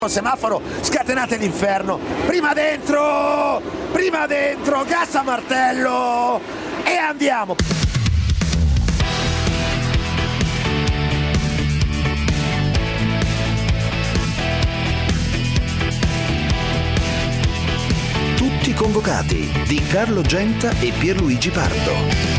semaforo, scatenate l'inferno. Prima dentro, gas a martello e andiamo. Tutti convocati di Carlo Genta e Pierluigi Pardo.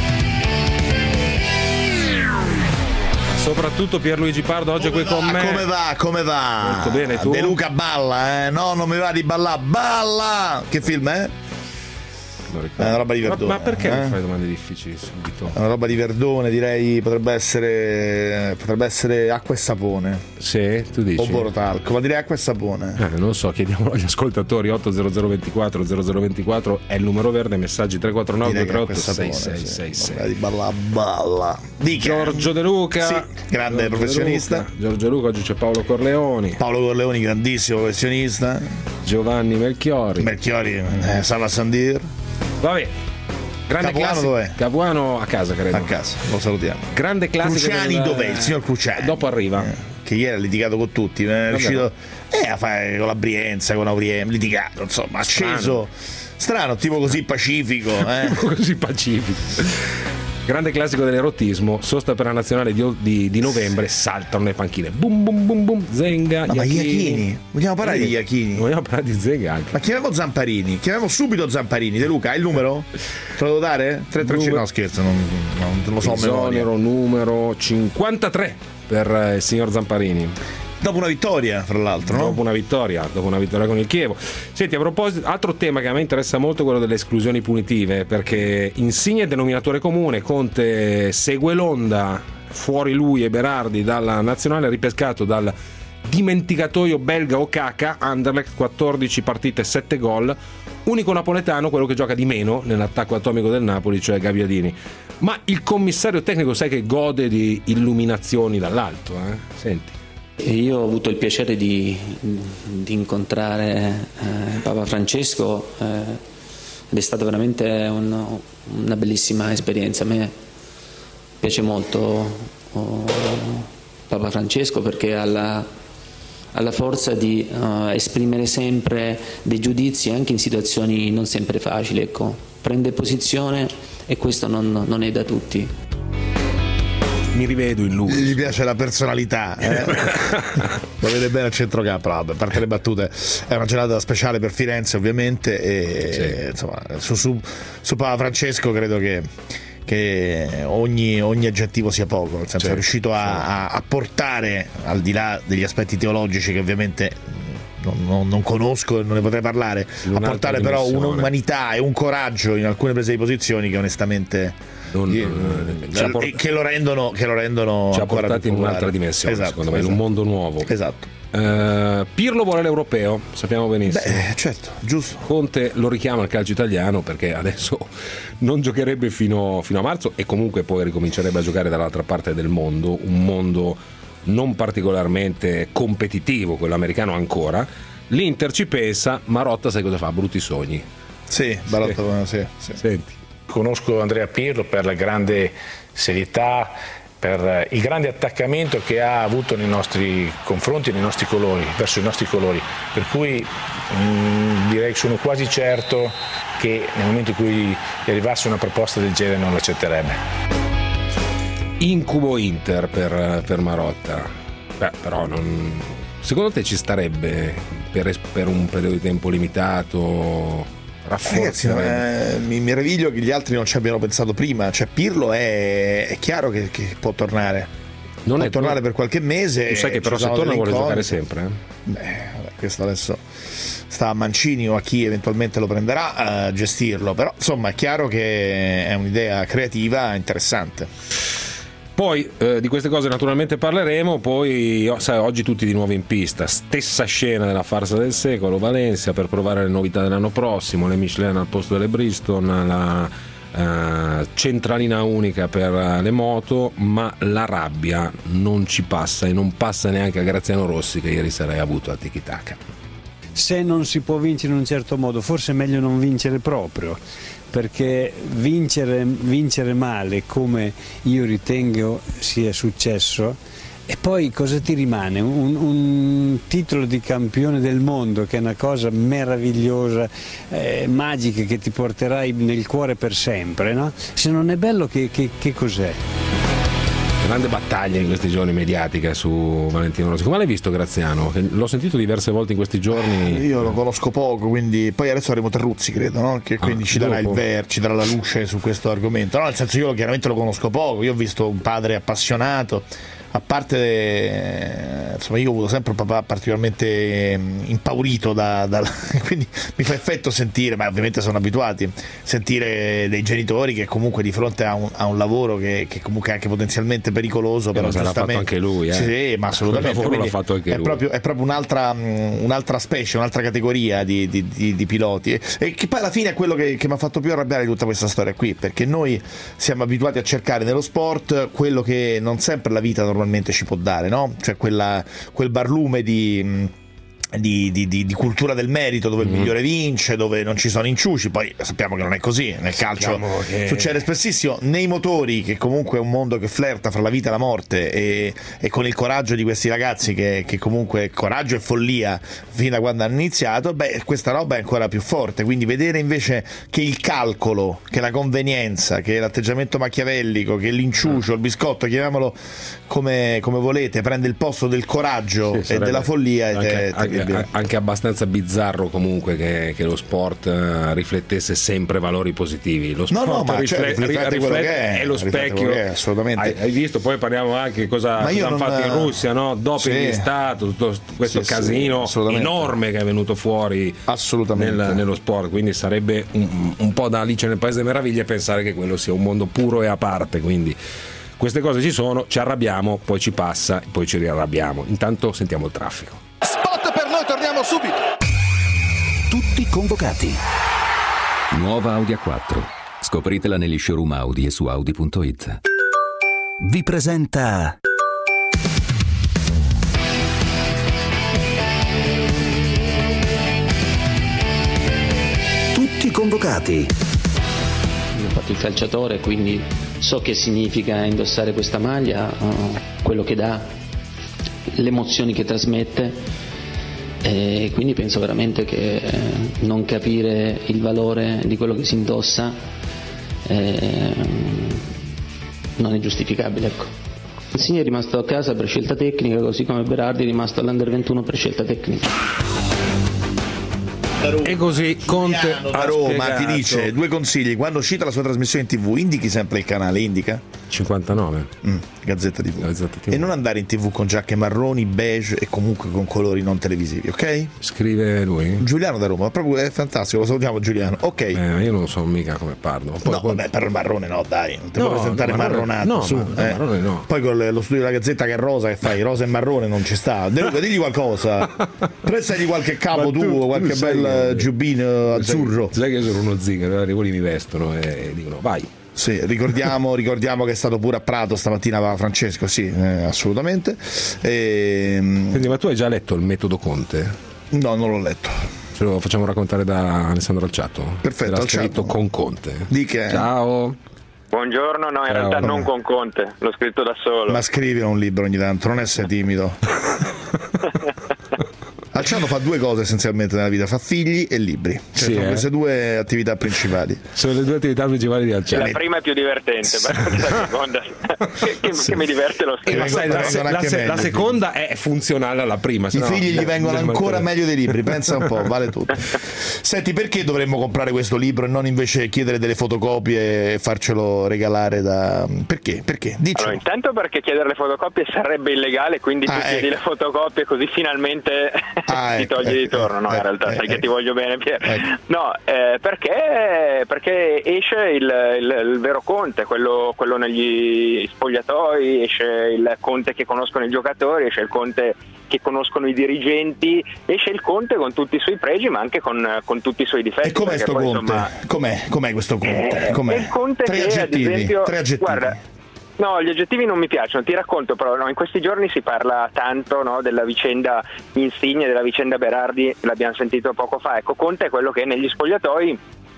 Soprattutto Pierluigi Pardo oggi è qui con me. Come va? Molto bene, tu? De Luca balla, No, non mi va di ballare. Balla! Che film è? È una roba di Verdone. Ma perché mi fai domande difficili subito? È una roba di Verdone, direi potrebbe essere Acqua e Sapone. Sì, tu dici. O Borotalco, ma direi Acqua e Sapone. Non so, chiediamolo agli ascoltatori. 80024 0024 è il numero verde, messaggi 349 38 6666. Di balla. Giorgio De Luca, sì, grande professionista. Giorgio De Luca, oggi c'è Paolo Corleoni, grandissimo professionista. Giovanni Melchiori, Sala Sandir. Vabbè, grande Capuano classico. dov'è? Capuano a casa, credo. A casa, lo salutiamo. Grande classico. Cruciani dov'è? Il signor Cruciani. Dopo arriva. Che ieri ha litigato con tutti, è riuscito a fare con la Brienza, con Auriem, litigato, insomma, acceso. Strano, tipo così pacifico, Così pacifico. Grande classico dell'erotismo, sosta per la nazionale di novembre, saltano le panchine. Bum bum bum bum, Zenga, ma Iachini. Vogliamo parlare di Iachini? Vogliamo parlare di Zenga anche. Ma chiamiamo Zamparini, chiamiamo subito Zamparini. De Luca, hai il numero? Te lo devo dare? 335? No, scherzo, non lo so. Esonero numero 53 per il signor Zamparini. Dopo una vittoria, fra l'altro, no? Dopo una vittoria con il Chievo. Senti, a proposito, altro tema che a me interessa molto è quello delle esclusioni punitive, perché Insigne è denominatore comune, Conte segue l'onda, fuori lui e Berardi dalla nazionale, ripescato dal dimenticatoio belga Okaka, Anderlecht, 14 partite, 7 gol, unico napoletano, quello che gioca di meno nell'attacco atomico del Napoli, cioè Gabbiadini. Ma il commissario tecnico sai che gode di illuminazioni dall'alto, Senti. Io ho avuto il piacere di incontrare Papa Francesco ed è stata veramente una bellissima esperienza. A me piace molto Papa Francesco perché ha la forza di esprimere sempre dei giudizi anche in situazioni non sempre facili. Ecco. Prende posizione e questo non è da tutti. Mi rivedo in lui. Gli piace la personalità, Lo vede bene al centrocampo. A parte le battute, è una giornata speciale per Firenze, ovviamente. E sì. Insomma, su Papa Francesco credo che ogni aggettivo sia poco, nel senso è riuscito a portare, al di là degli aspetti teologici che ovviamente non conosco e non ne potrei parlare, a portare però un'umanità e un coraggio in alcune prese di posizioni che onestamente che lo rendono ci ha portati in un'altra dimensione, secondo me, in un mondo nuovo. Esatto. Pirlo vuole l'europeo, sappiamo benissimo. Certo, giusto. Conte lo richiama al calcio italiano perché adesso non giocherebbe fino a marzo e comunque poi ricomincerebbe a giocare dall'altra parte del mondo, un mondo non particolarmente competitivo, quello americano ancora. L'Inter ci pensa, Marotta sai cosa fa? Brutti sogni. Sì, Marotta, sì. Senti. Conosco Andrea Pirlo per la grande serietà, per il grande attaccamento che ha avuto nei nostri confronti, nei nostri colori, verso i nostri colori, per cui direi che sono quasi certo che nel momento in cui gli arrivasse una proposta del genere non l'accetterebbe. Incubo Inter per Marotta. Però secondo te ci starebbe per un periodo di tempo limitato? Ragazzi, mi meraviglio che gli altri non ci abbiano pensato prima. Cioè Pirlo è chiaro che può tornare, tornare per qualche mese. Tu sai che però se torna vuole giocare sempre. Questo adesso sta a Mancini o a chi eventualmente lo prenderà a gestirlo, però insomma è chiaro che è un'idea creativa interessante. Poi di queste cose naturalmente parleremo. Poi oggi tutti di nuovo in pista, stessa scena della farsa del secolo, Valencia per provare le novità dell'anno prossimo, le Michelin al posto delle Bridgestone, la centralina unica per le moto, ma la rabbia non ci passa e non passa neanche a Graziano Rossi, che ieri sera ha avuto a Tiki Taka. Se non si può vincere in un certo modo, forse è meglio non vincere proprio, perché vincere male, come io ritengo sia successo, E poi cosa ti rimane? Un titolo di campione del mondo, che è una cosa meravigliosa, magica, che ti porterai nel cuore per sempre, no? Se non è bello, che cos'è? Grande battaglia in questi giorni mediatica su Valentino Rossi. Come l'hai visto, Graziano? L'ho sentito diverse volte in questi giorni. Io lo conosco poco, quindi poi adesso avremo Terruzzi, credo, no? Che quindi ci darà ci darà la luce su questo argomento. No, nel senso, io chiaramente lo conosco poco, io ho visto un padre appassionato. A parte, insomma, io ho avuto sempre un papà particolarmente impaurito quindi mi fa effetto sentire, ma ovviamente sono abituati, sentire dei genitori che comunque di fronte a un lavoro che comunque è anche potenzialmente pericoloso, però l'ha fatto anche lui, Sì, ma assolutamente. Il lavoro l'ha fatto anche lui. È proprio un'altra specie, un'altra categoria di piloti, e che poi alla fine è quello che mi ha fatto più arrabbiare di tutta questa storia qui, perché noi siamo abituati a cercare nello sport quello che non sempre la vita normalmente ci può dare, no? Cioè quel barlume di cultura del merito, dove il migliore vince, dove non ci sono inciuci. Poi sappiamo che non è così nel calcio, succede spessissimo. Nei motori, che comunque è un mondo che flirta fra la vita e la morte, e con il coraggio di questi ragazzi che comunque coraggio e follia fin da quando hanno iniziato, questa roba è ancora più forte. Quindi vedere invece che il calcolo, che la convenienza, che l'atteggiamento machiavellico, che l'inciucio, il biscotto, chiamiamolo come volete, prende il posto del coraggio e della follia, anche abbastanza bizzarro comunque che lo sport riflettesse sempre valori positivi. Lo sport riflette quello che è lo specchio, assolutamente. Hai visto? Poi parliamo anche cosa hanno fatto in Russia, no? Doping di Stato, tutto questo casino enorme che è venuto fuori nello sport. Quindi sarebbe un po' da Alice nel Paese delle Meraviglie pensare che quello sia un mondo puro e a parte. Quindi queste cose ci sono, ci arrabbiamo, poi ci passa, poi ci riarrabbiamo. Intanto sentiamo il traffico. Spot per noi, torniamo subito. Tutti convocati. Nuova Audi A4. Scopritela negli showroom Audi e su Audi.it. Vi presenta Tutti convocati. Ho fatto il calciatore, quindi so che significa indossare questa maglia, quello che dà, le emozioni che trasmette, e quindi penso veramente che non capire il valore di quello che si indossa non è giustificabile, ecco. Insigne è rimasto a casa per scelta tecnica, così come Berardi è rimasto all'Under 21 per scelta tecnica. E così Conte a Roma ti dice 2 consigli: quando cita la sua trasmissione in TV, indichi sempre il canale, indica 59 Gazzetta TV. E non andare in TV con giacche marroni, beige e comunque con colori non televisivi, ok? Scrive lui Giuliano da Roma, proprio è fantastico, lo salutiamo Giuliano. Ok, io non so mica come parlo. Vabbè, per il marrone no, dai, non ti puoi presentare marronato, su. Marrone no. Poi con lo studio della Gazzetta che è rosa, che fai rosa e marrone, non ci sta. Digli qualcosa, prestagli qualche capo tuo, qualche bel giubbino azzurro. Sai che io sono uno zingaro, arrivo lì, mi vestono e dicono vai. Sì, ricordiamo che è stato pure a Prato stamattina, va Francesco, sì, assolutamente. Quindi, ma tu hai già letto il metodo Conte? No, non l'ho letto. Ce lo facciamo raccontare da Alessandro Alciato. Perfetto, l'ha scritto con Conte. Di che? Ciao. Buongiorno, no, in realtà non con Conte, l'ho scritto da solo. Ma scrivi un libro ogni tanto, non essere timido. Alciano fa 2 cose essenzialmente nella vita: fa figli e libri, sono queste 2 attività principali. Sono le 2 attività principali di Alciano. La prima è più divertente, la seconda che mi diverte lo stesso. La seconda è funzionale alla prima. I figli gli vengono ancora meglio dei libri, pensa un po', vale tutto. Senti, perché dovremmo comprare questo libro e non invece chiedere delle fotocopie e farcelo regalare da... Perché? Dici. Allora, intanto perché chiedere le fotocopie sarebbe illegale, quindi tu chiedi le fotocopie così finalmente ti togli di torno. No, in realtà sai che ti voglio bene, Pier. No, perché esce il vero Conte, quello negli spogliatoi, esce il Conte che conoscono i giocatori, esce il Conte che conoscono i dirigenti, esce il Conte con tutti i suoi pregi ma anche con tutti i suoi difetti. E com'è sto Conte? Com'è questo Conte? Com'è? Il Conte 3 aggettivi, ad esempio, 3 aggettivi. Guarda, no, gli aggettivi non mi piacciono, ti racconto però, in questi giorni si parla tanto, no, della vicenda Insigne, della vicenda Berardi, l'abbiamo sentito poco fa. Ecco, Conte è quello che negli spogliatoi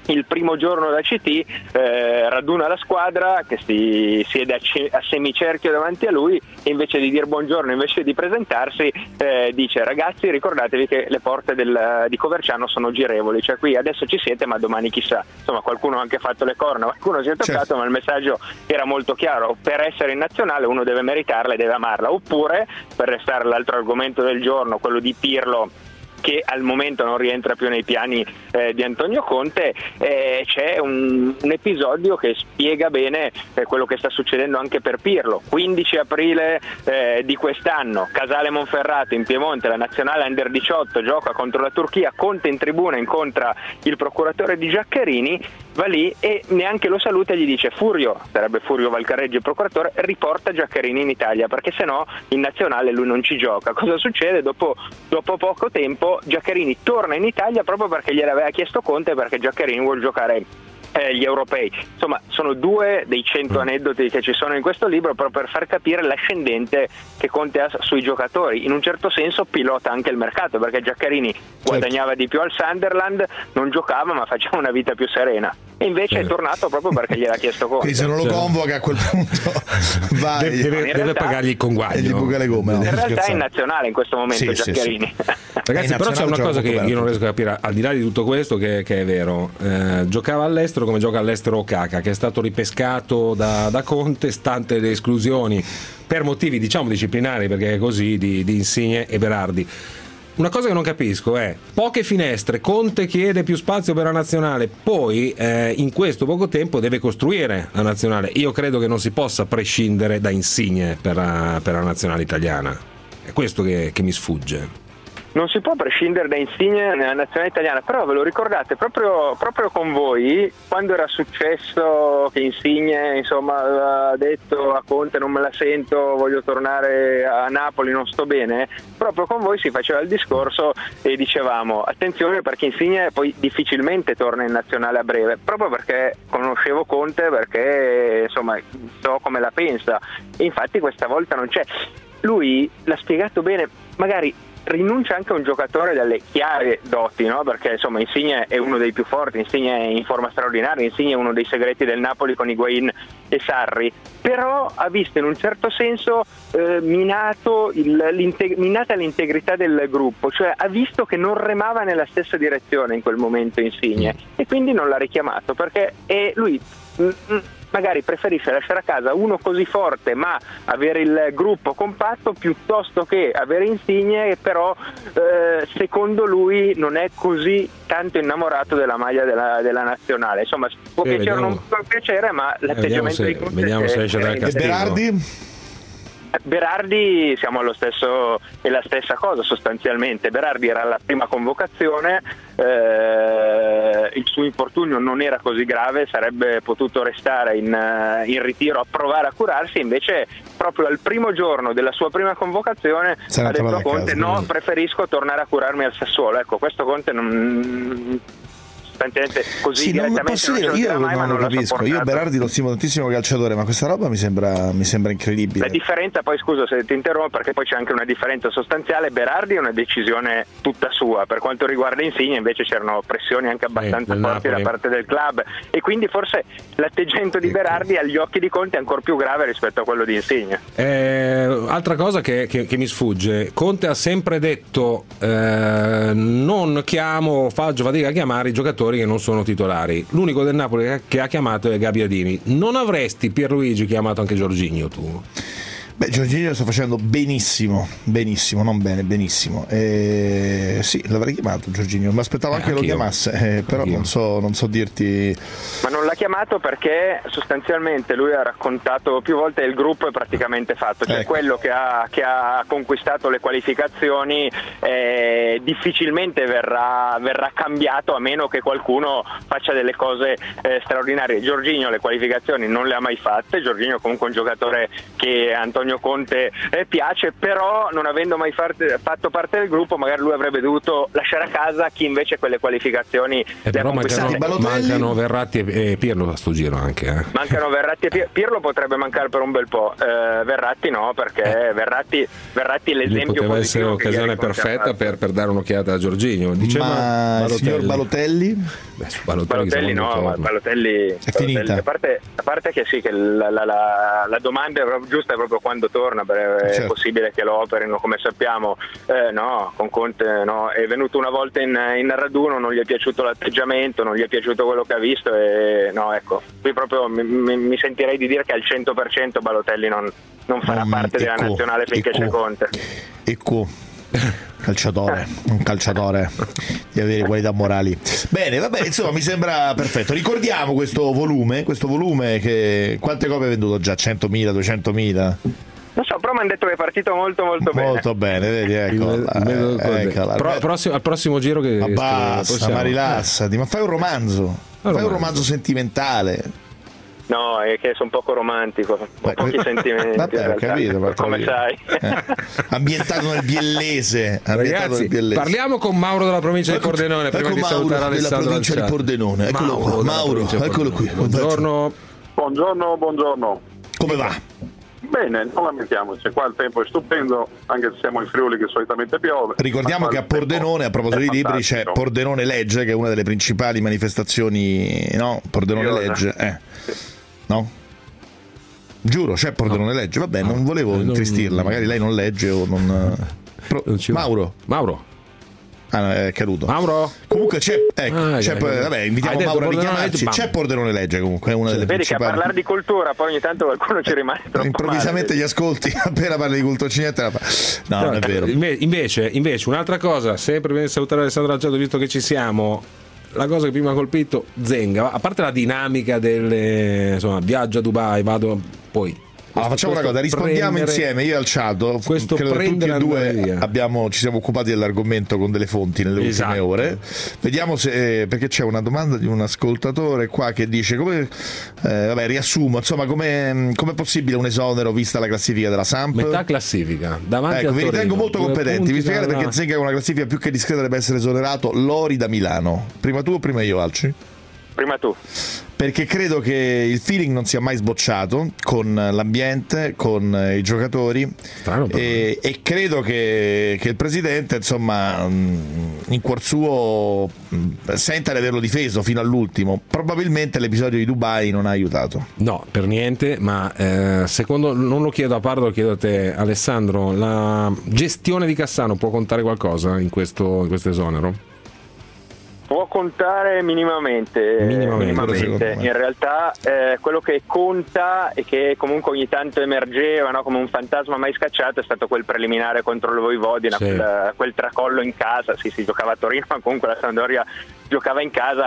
il primo giorno da CT raduna la squadra che si siede a semicerchio davanti a lui e invece di dire buongiorno, invece di presentarsi, dice: ragazzi, ricordatevi che le porte di Coverciano sono girevoli, cioè qui adesso ci siete ma domani chissà. Insomma, qualcuno ha anche fatto le corna, qualcuno si è toccato, certo. Ma il messaggio era molto chiaro: per essere in nazionale uno deve meritarla e deve amarla. Oppure, per restare all'altro argomento del giorno, quello di Pirlo, che al momento non rientra più nei piani di Antonio Conte, c'è un episodio che spiega bene quello che sta succedendo anche per Pirlo. 15 aprile di quest'anno, Casale Monferrato in Piemonte, la nazionale Under 18 gioca contro la Turchia, Conte in tribuna incontra il procuratore di Giaccherini, va lì e neanche lo saluta e gli dice: Furio, sarebbe Furio Valcareggi il procuratore, riporta Giaccherini in Italia perché sennò in nazionale lui non ci gioca. Cosa succede? Dopo poco tempo Giaccherini torna in Italia proprio perché gliel'aveva chiesto Conte, perché Giaccherini vuol giocare gli europei. Insomma, sono 2 dei 100 aneddoti che ci sono in questo libro proprio per far capire l'ascendente che Conte ha sui giocatori. In un certo senso pilota anche il mercato, perché Giaccherini guadagnava di più al Sunderland, non giocava ma faceva una vita più serena, e invece è tornato proprio perché gliel'ha chiesto Conte. Quindi se non lo convoca a quel punto vai, deve pagargli il conguaglio e gli buca le gomme. In realtà è in nazionale in questo momento Giaccherini. Ragazzi, però c'è una cosa che io non riesco a capire, al di là di tutto questo, che è vero. Giocava all'estero come gioca all'estero Okaka, che è stato ripescato da Conte stante le esclusioni per motivi diciamo disciplinari, perché è così, di Insigne e Berardi. Una cosa che non capisco è: poche finestre, Conte chiede più spazio per la nazionale, poi in questo poco tempo deve costruire la nazionale. Io credo che non si possa prescindere da Insigne per la nazionale italiana, è questo che mi sfugge. Non si può prescindere da Insigne nella nazionale italiana, però ve lo ricordate proprio con voi quando era successo che Insigne aveva detto a Conte: non me la sento, voglio tornare a Napoli, non sto bene? Proprio con voi si faceva il discorso e dicevamo: attenzione, perché Insigne poi difficilmente torna in nazionale a breve, proprio perché conoscevo Conte, perché so come la pensa, e infatti questa volta non c'è. Lui l'ha spiegato bene, magari rinuncia anche a un giocatore dalle chiare doti, no? Perché Insigne è uno dei più forti, Insigne è in forma straordinaria, Insigne è uno dei segreti del Napoli con Higuain e Sarri, però ha visto in un certo senso minata l'integrità del gruppo, cioè ha visto che non remava nella stessa direzione in quel momento Insigne, e quindi non l'ha richiamato, perché lui magari preferisce lasciare a casa uno così forte ma avere il gruppo compatto, piuttosto che avere Insigne che però secondo lui non è così tanto innamorato della maglia della nazionale. Insomma, può piacere o non può piacere, ma l'atteggiamento di Conte vediamo se esce dal castigo. Berardi siamo è la stessa cosa sostanzialmente. Berardi era alla prima convocazione, il suo infortunio non era così grave, sarebbe potuto restare in ritiro a provare a curarsi, invece proprio al primo giorno della sua prima convocazione ha detto a Conte: no, preferisco tornare a curarmi al Sassuolo. Ecco, questo Conte non così direttamente io non lo capisco. Io Berardi lo stimo tantissimo calciatore, ma questa roba mi sembra incredibile. La differenza, poi scusa se ti interrompo, perché poi c'è anche una differenza sostanziale. Berardi è una decisione tutta sua, per quanto riguarda Insigne invece c'erano pressioni anche abbastanza forti da parte del club, e quindi forse l'atteggiamento di Berardi agli occhi di Conte è ancora più grave rispetto a quello di Insigne. Altra cosa che mi sfugge: Conte ha sempre detto non faccio fatica a chiamare i giocatori che non sono titolari. L'unico del Napoli che ha chiamato è Gabbiadini. Non avresti, Pierluigi, chiamato anche Jorginho tu? Beh, Jorginho sta facendo benissimo, non bene, benissimo. Sì, l'avrei chiamato Jorginho, mi aspettavo anche che lo chiamasse, però non so dirti. Ma non l'ha chiamato perché sostanzialmente lui ha raccontato più volte il gruppo è praticamente fatto, cioè quello che ha conquistato le qualificazioni difficilmente verrà cambiato, a meno che qualcuno faccia delle cose straordinarie. Jorginho le qualificazioni non le ha mai fatte. Jorginho comunque un giocatore che Antonio Antonio Conte piace, però non avendo mai fatto parte del gruppo magari lui avrebbe dovuto lasciare a casa chi invece quelle qualificazioni le ha conquistate. Mancano Verratti e Pirlo a sto giro anche. Mancano Verratti e Pirlo potrebbe mancare per un bel po', Verratti no, perché Verratti è l'esempio poteva essere l'occasione perfetta per dare un'occhiata a Jorginho. Diceva il signor Balotelli? Balotelli no, ma Balotelli è finita. A parte che sì, che la domanda giusta è proprio quando torna, è possibile che lo operino come sappiamo, no, con Conte no, è venuto una volta in raduno, non gli è piaciuto l'atteggiamento, non gli è piaciuto quello che ha visto e no, ecco, qui proprio mi sentirei di dire che al 100% Balotelli non farà parte della nazionale finché c'è Conte. Un calciatore di avere qualità morali. Bene, vabbè, insomma, mi sembra perfetto. Ricordiamo questo volume che quante copie ha venduto già? 100.000, 200.000? Non so, però mi hanno detto che è partito molto bene. Molto bene, vedi, eccola. Al prossimo giro che basta, ma rilassati, ma fai un romanzo. Fai un romanzo sentimentale. No, è che sono poco romantico, ho pochi sentimenti. Vabbè, ho capito, come sai. Ambientato nel biellese. Ragazzi, parliamo con Mauro della provincia di Pordenone prima di salutare Alessandro della provincia di Pordenone. Eccolo qua, Mauro, eccolo qui. Buongiorno. Come va? Bene, non lamentiamoci, qua il tempo è stupendo, anche se siamo in Friuli che solitamente piove. Ricordiamo che a Pordenone, a proposito di libri, c'è Pordenone Legge, che è una delle principali manifestazioni, no? Pordenone Legge, no? Giuro, c'è Pordenone Legge, vabbè, non volevo intristirla, magari lei non legge o non... Mauro. È caduto. Mauro. Comunque c'è, vabbè, invitiamo Mauro a richiamarci. C'è Pordenone Legge, comunque è una delle vedi principali. Che a parlare di cultura poi ogni tanto qualcuno ci rimane troppo improvvisamente male. Gli ascolti appena parli di cultura niente la fa. No, non è vero. Invece un'altra cosa, sempre bene salutare Alessandro Alciato visto che ci siamo. La cosa che prima ha colpito Zenga, a parte la dinamica del viaggio a Dubai, vado poi. Facciamo una cosa, rispondiamo insieme, io e Alciato, credo che tutti e due ci siamo occupati dell'argomento con delle fonti nelle ultime ore. Vediamo se, perché c'è una domanda di un ascoltatore qua che dice riassumo, insomma, come è possibile un esonero vista la classifica della Samp? Metà classifica, davanti a vi ritengo molto competenti, vi spiegate perché Zenga con una classifica più che discreta deve essere esonerato. Lori da Milano, prima tu o prima io, Alci? Prima tu. Perché credo che il feeling non sia mai sbocciato con l'ambiente, con i giocatori e credo che il presidente, insomma, in cuor suo senta di averlo difeso fino all'ultimo. Probabilmente l'episodio di Dubai non ha aiutato. No, per niente, ma secondo, non lo chiedo a Pardo, lo chiedo a te, Alessandro, la gestione di Cassano può contare qualcosa in questo esonero? Può contare minimamente. In realtà quello che conta e che comunque ogni tanto emergeva, no, come un fantasma mai scacciato, è stato quel preliminare contro il Vojvodina, quel tracollo in casa. Si giocava a Torino, ma comunque la Sampdoria giocava in casa.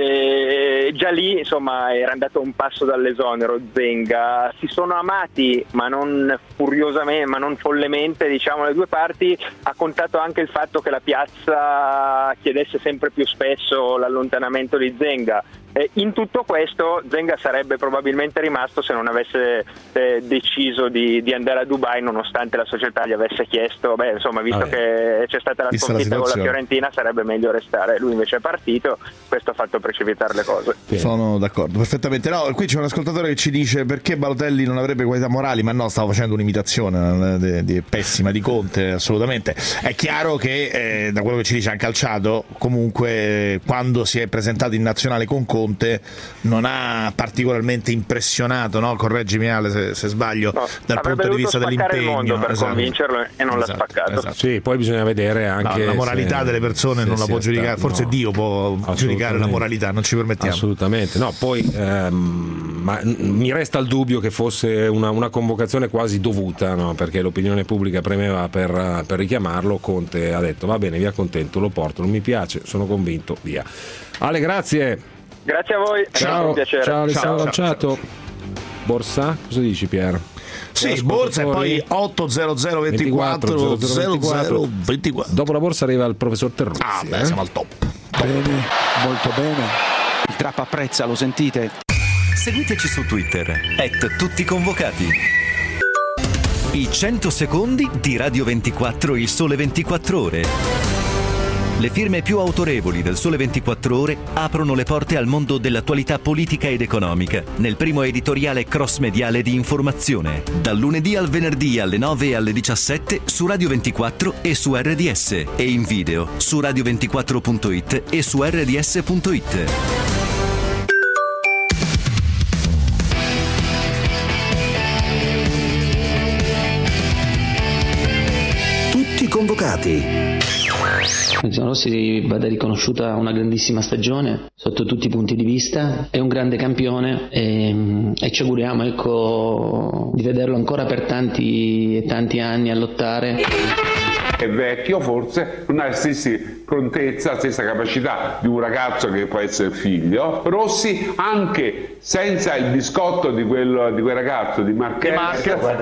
Già lì, insomma, era andato un passo dall'esonero Zenga. Si sono amati, ma non furiosamente, ma non follemente, diciamo, le due parti. Ha contato anche il fatto che la piazza chiedesse sempre più spesso l'allontanamento di Zenga. In tutto questo Zenga sarebbe probabilmente rimasto se non avesse deciso di andare a Dubai, nonostante la società gli avesse chiesto, visto che c'è stata la sconfitta con la Fiorentina, sarebbe meglio restare. Lui invece è partito, questo ha fatto precipitare le cose. Sono d'accordo, perfettamente. No, qui c'è un ascoltatore che ci dice perché Balotelli non avrebbe qualità morali, ma no, stavo facendo un'imitazione pessima di Conte, assolutamente. È chiaro che da quello che ci dice anche Alciato, comunque quando si è presentato in nazionale con Conte non ha particolarmente impressionato, no? Correggimi Ale se sbaglio, dal punto di vista dell'impegno, il mondo per convincerlo e non l'ha spaccato. Sì, poi bisogna vedere anche la moralità delle persone, non la può giudicare, forse Dio può giudicare la moralità, non ci permettiamo. Assolutamente, no, poi ma mi resta il dubbio che fosse una convocazione quasi dovuta, no? Perché l'opinione pubblica premeva per richiamarlo. Conte ha detto va bene, vi accontento, lo porto, non mi piace, sono convinto, via. Ale, grazie. Grazie a voi, ciao, un piacere. Ciao Alessandro Alciato. Borsa, cosa dici Pier? Sì, borsa e poi 800 24 0024. Dopo la borsa arriva il professor Terruzzi. Siamo al top. Bene, molto bene. Il Trap apprezza, lo sentite? Seguiteci su Twitter @tutticonvocati. I 100 secondi di Radio 24 Il Sole 24 Ore. Le firme più autorevoli del Sole 24 Ore aprono le porte al mondo dell'attualità politica ed economica nel primo editoriale cross-mediale di informazione, dal lunedì al venerdì alle 9 e alle 17 su Radio 24 e su RDS e in video su radio24.it e su rds.it. Tutti convocati. Rossi vada riconosciuta una grandissima stagione sotto tutti i punti di vista, è un grande campione e ci auguriamo, ecco, di vederlo ancora per tanti e tanti anni a lottare. È vecchio, forse non ha la stessa prontezza, la stessa capacità di un ragazzo che può essere figlio. Rossi, anche senza il biscotto di quel ragazzo di Marquez,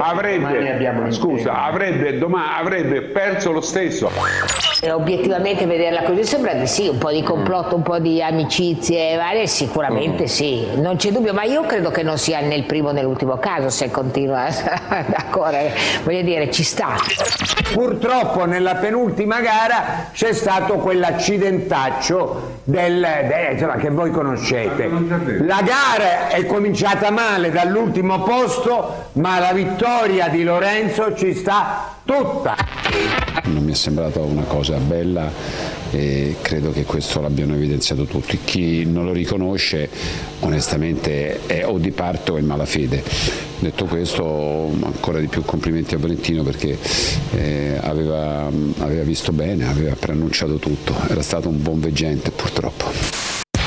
avrebbe perso lo stesso. Obiettivamente vederla così sembra di sì, un po' di complotto, un po' di amicizie varie, sicuramente sì, non c'è dubbio, ma io credo che non sia né il primo né l'ultimo caso se continua a correre, voglio dire, ci sta. Purtroppo nella penultima gara c'è stato quell'accidentaccio insomma, che voi conoscete. La gara è cominciata male dall'ultimo posto, ma la vittoria di Lorenzo ci sta tutta. Non mi è sembrata una cosa bella e credo che questo l'abbiano evidenziato tutti. Chi non lo riconosce onestamente è o di parte o in malafede. Detto questo, ancora di più complimenti a Valentino perché aveva visto bene, aveva preannunciato tutto, era stato un buon veggente purtroppo.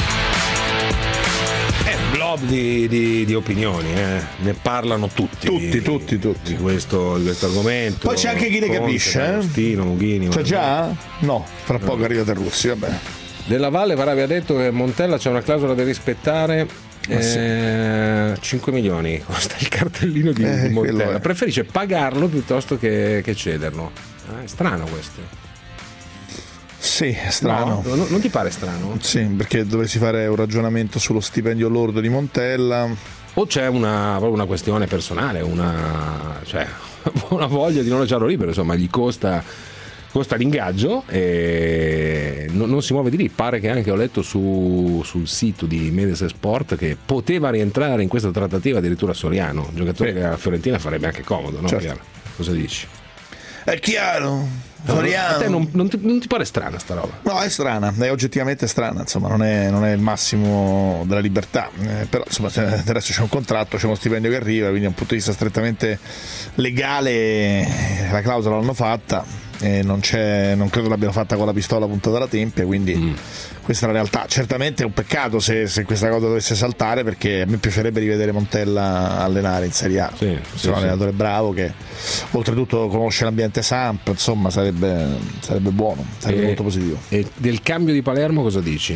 Di opinioni, ne parlano tutti di questo argomento. Poi c'è anche chi ne capisce, Agostino, Mughini. C'è già? No, fra poco arriva Del Russi, vabbè. Della Valle aveva detto che Montella c'è una clausola da rispettare. 5 milioni costa il cartellino di Montella. Preferisce pagarlo piuttosto che cederlo. È strano questo. Sì, è strano. No, non ti pare strano? Sì, perché dovresti fare un ragionamento sullo stipendio lordo di Montella. O c'è proprio una questione personale, una voglia di non lasciarlo libero, insomma, gli costa l'ingaggio e non si muove di lì. Pare che anche ho letto sul sito di Mediaset Sport che poteva rientrare in questa trattativa addirittura Soriano, un giocatore che alla Fiorentina farebbe anche comodo, no? Certo. Cosa dici? È chiaro. A te non ti pare strana sta roba? No, è strana, è oggettivamente strana, insomma, non è il massimo della libertà, però insomma del resto c'è un contratto, c'è uno stipendio che arriva, quindi da un punto di vista strettamente legale la clausola l'hanno fatta e non credo l'abbiano fatta con la pistola puntata alla tempia, quindi questa è la realtà. Certamente è un peccato se questa cosa dovesse saltare, perché a me piacerebbe rivedere Montella allenare in Serie A. È un allenatore bravo che oltretutto conosce l'ambiente Samp, insomma sarebbe buono, sarebbe molto positivo. E del cambio di Palermo cosa dici?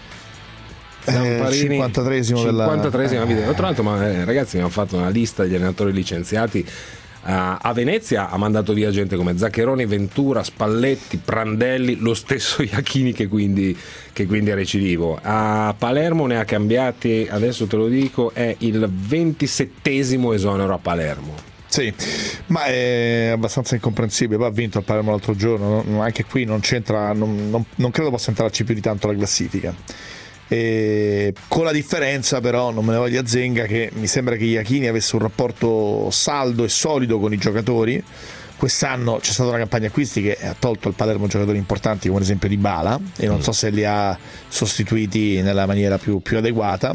53esimo video. Tra l'altro, ragazzi, abbiamo fatto una lista degli allenatori licenziati. A Venezia ha mandato via gente come Zaccheroni, Ventura, Spalletti, Prandelli, lo stesso Iachini che quindi è recidivo. A Palermo ne ha cambiati, adesso te lo dico, è il 27esimo esonero a Palermo. Sì, ma è abbastanza incomprensibile. Poi ha vinto a Palermo l'altro giorno, anche qui non c'entra, non credo possa entrarci più di tanto la classifica. Con la differenza però, non me ne voglia Zenga, che mi sembra che Iachini avesse un rapporto saldo e solido con i giocatori. Quest'anno c'è stata una campagna acquisti che ha tolto al Palermo giocatori importanti come ad esempio Dybala, e non so se li ha sostituiti nella maniera più adeguata.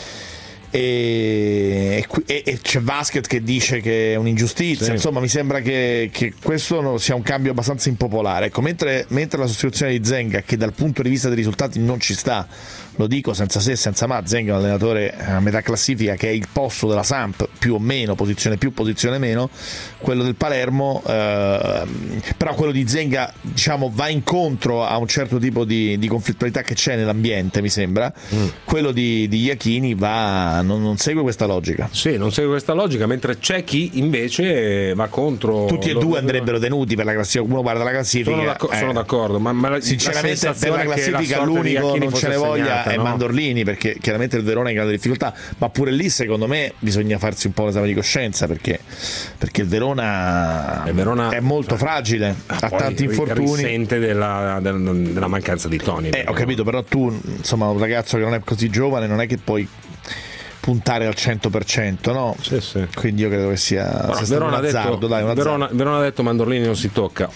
E c'è Vasquez che dice che è un'ingiustizia, insomma mi sembra che questo sia un cambio abbastanza impopolare. Ecco, mentre la sostituzione di Zenga, che dal punto di vista dei risultati non ci sta, lo dico senza se e senza ma, Zenga è un allenatore a metà classifica che è il posto della Samp, più o meno, posizione più, posizione meno. Quello del Palermo però quello di Zenga, diciamo, va incontro a un certo tipo di conflittualità che c'è nell'ambiente, mi sembra. Quello di Iachini va non segue questa logica. Sì, non segue questa logica, mentre c'è chi invece va contro. Tutti e due andrebbero tenuti per la classifica. Uno guarda la classifica. Sono d'accordo, ma sinceramente per la classifica l'unico non ce ne voglia è Mandorlini, perché chiaramente il Verona è in grande difficoltà, ma pure lì secondo me bisogna farsi un po' un esame di coscienza, perché il Verona è molto fragile, ha tanti infortuni, risente della mancanza di Toni. Ho capito, però tu insomma un ragazzo che non è così giovane non è che puoi puntare al 100%, no? Sì. Quindi io credo che sia Verona un azzardo, Verona ha detto Mandorlini non si tocca.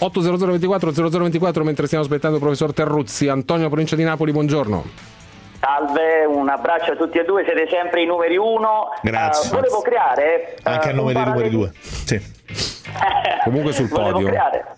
80024 mentre stiamo aspettando il professor Terruzzi. Antonio, provincia di Napoli, buongiorno. Salve, un abbraccio a tutti e due, siete sempre i numeri uno. Grazie. Volevo creare anche a nome dei numeri due. Sì. Comunque sul podio.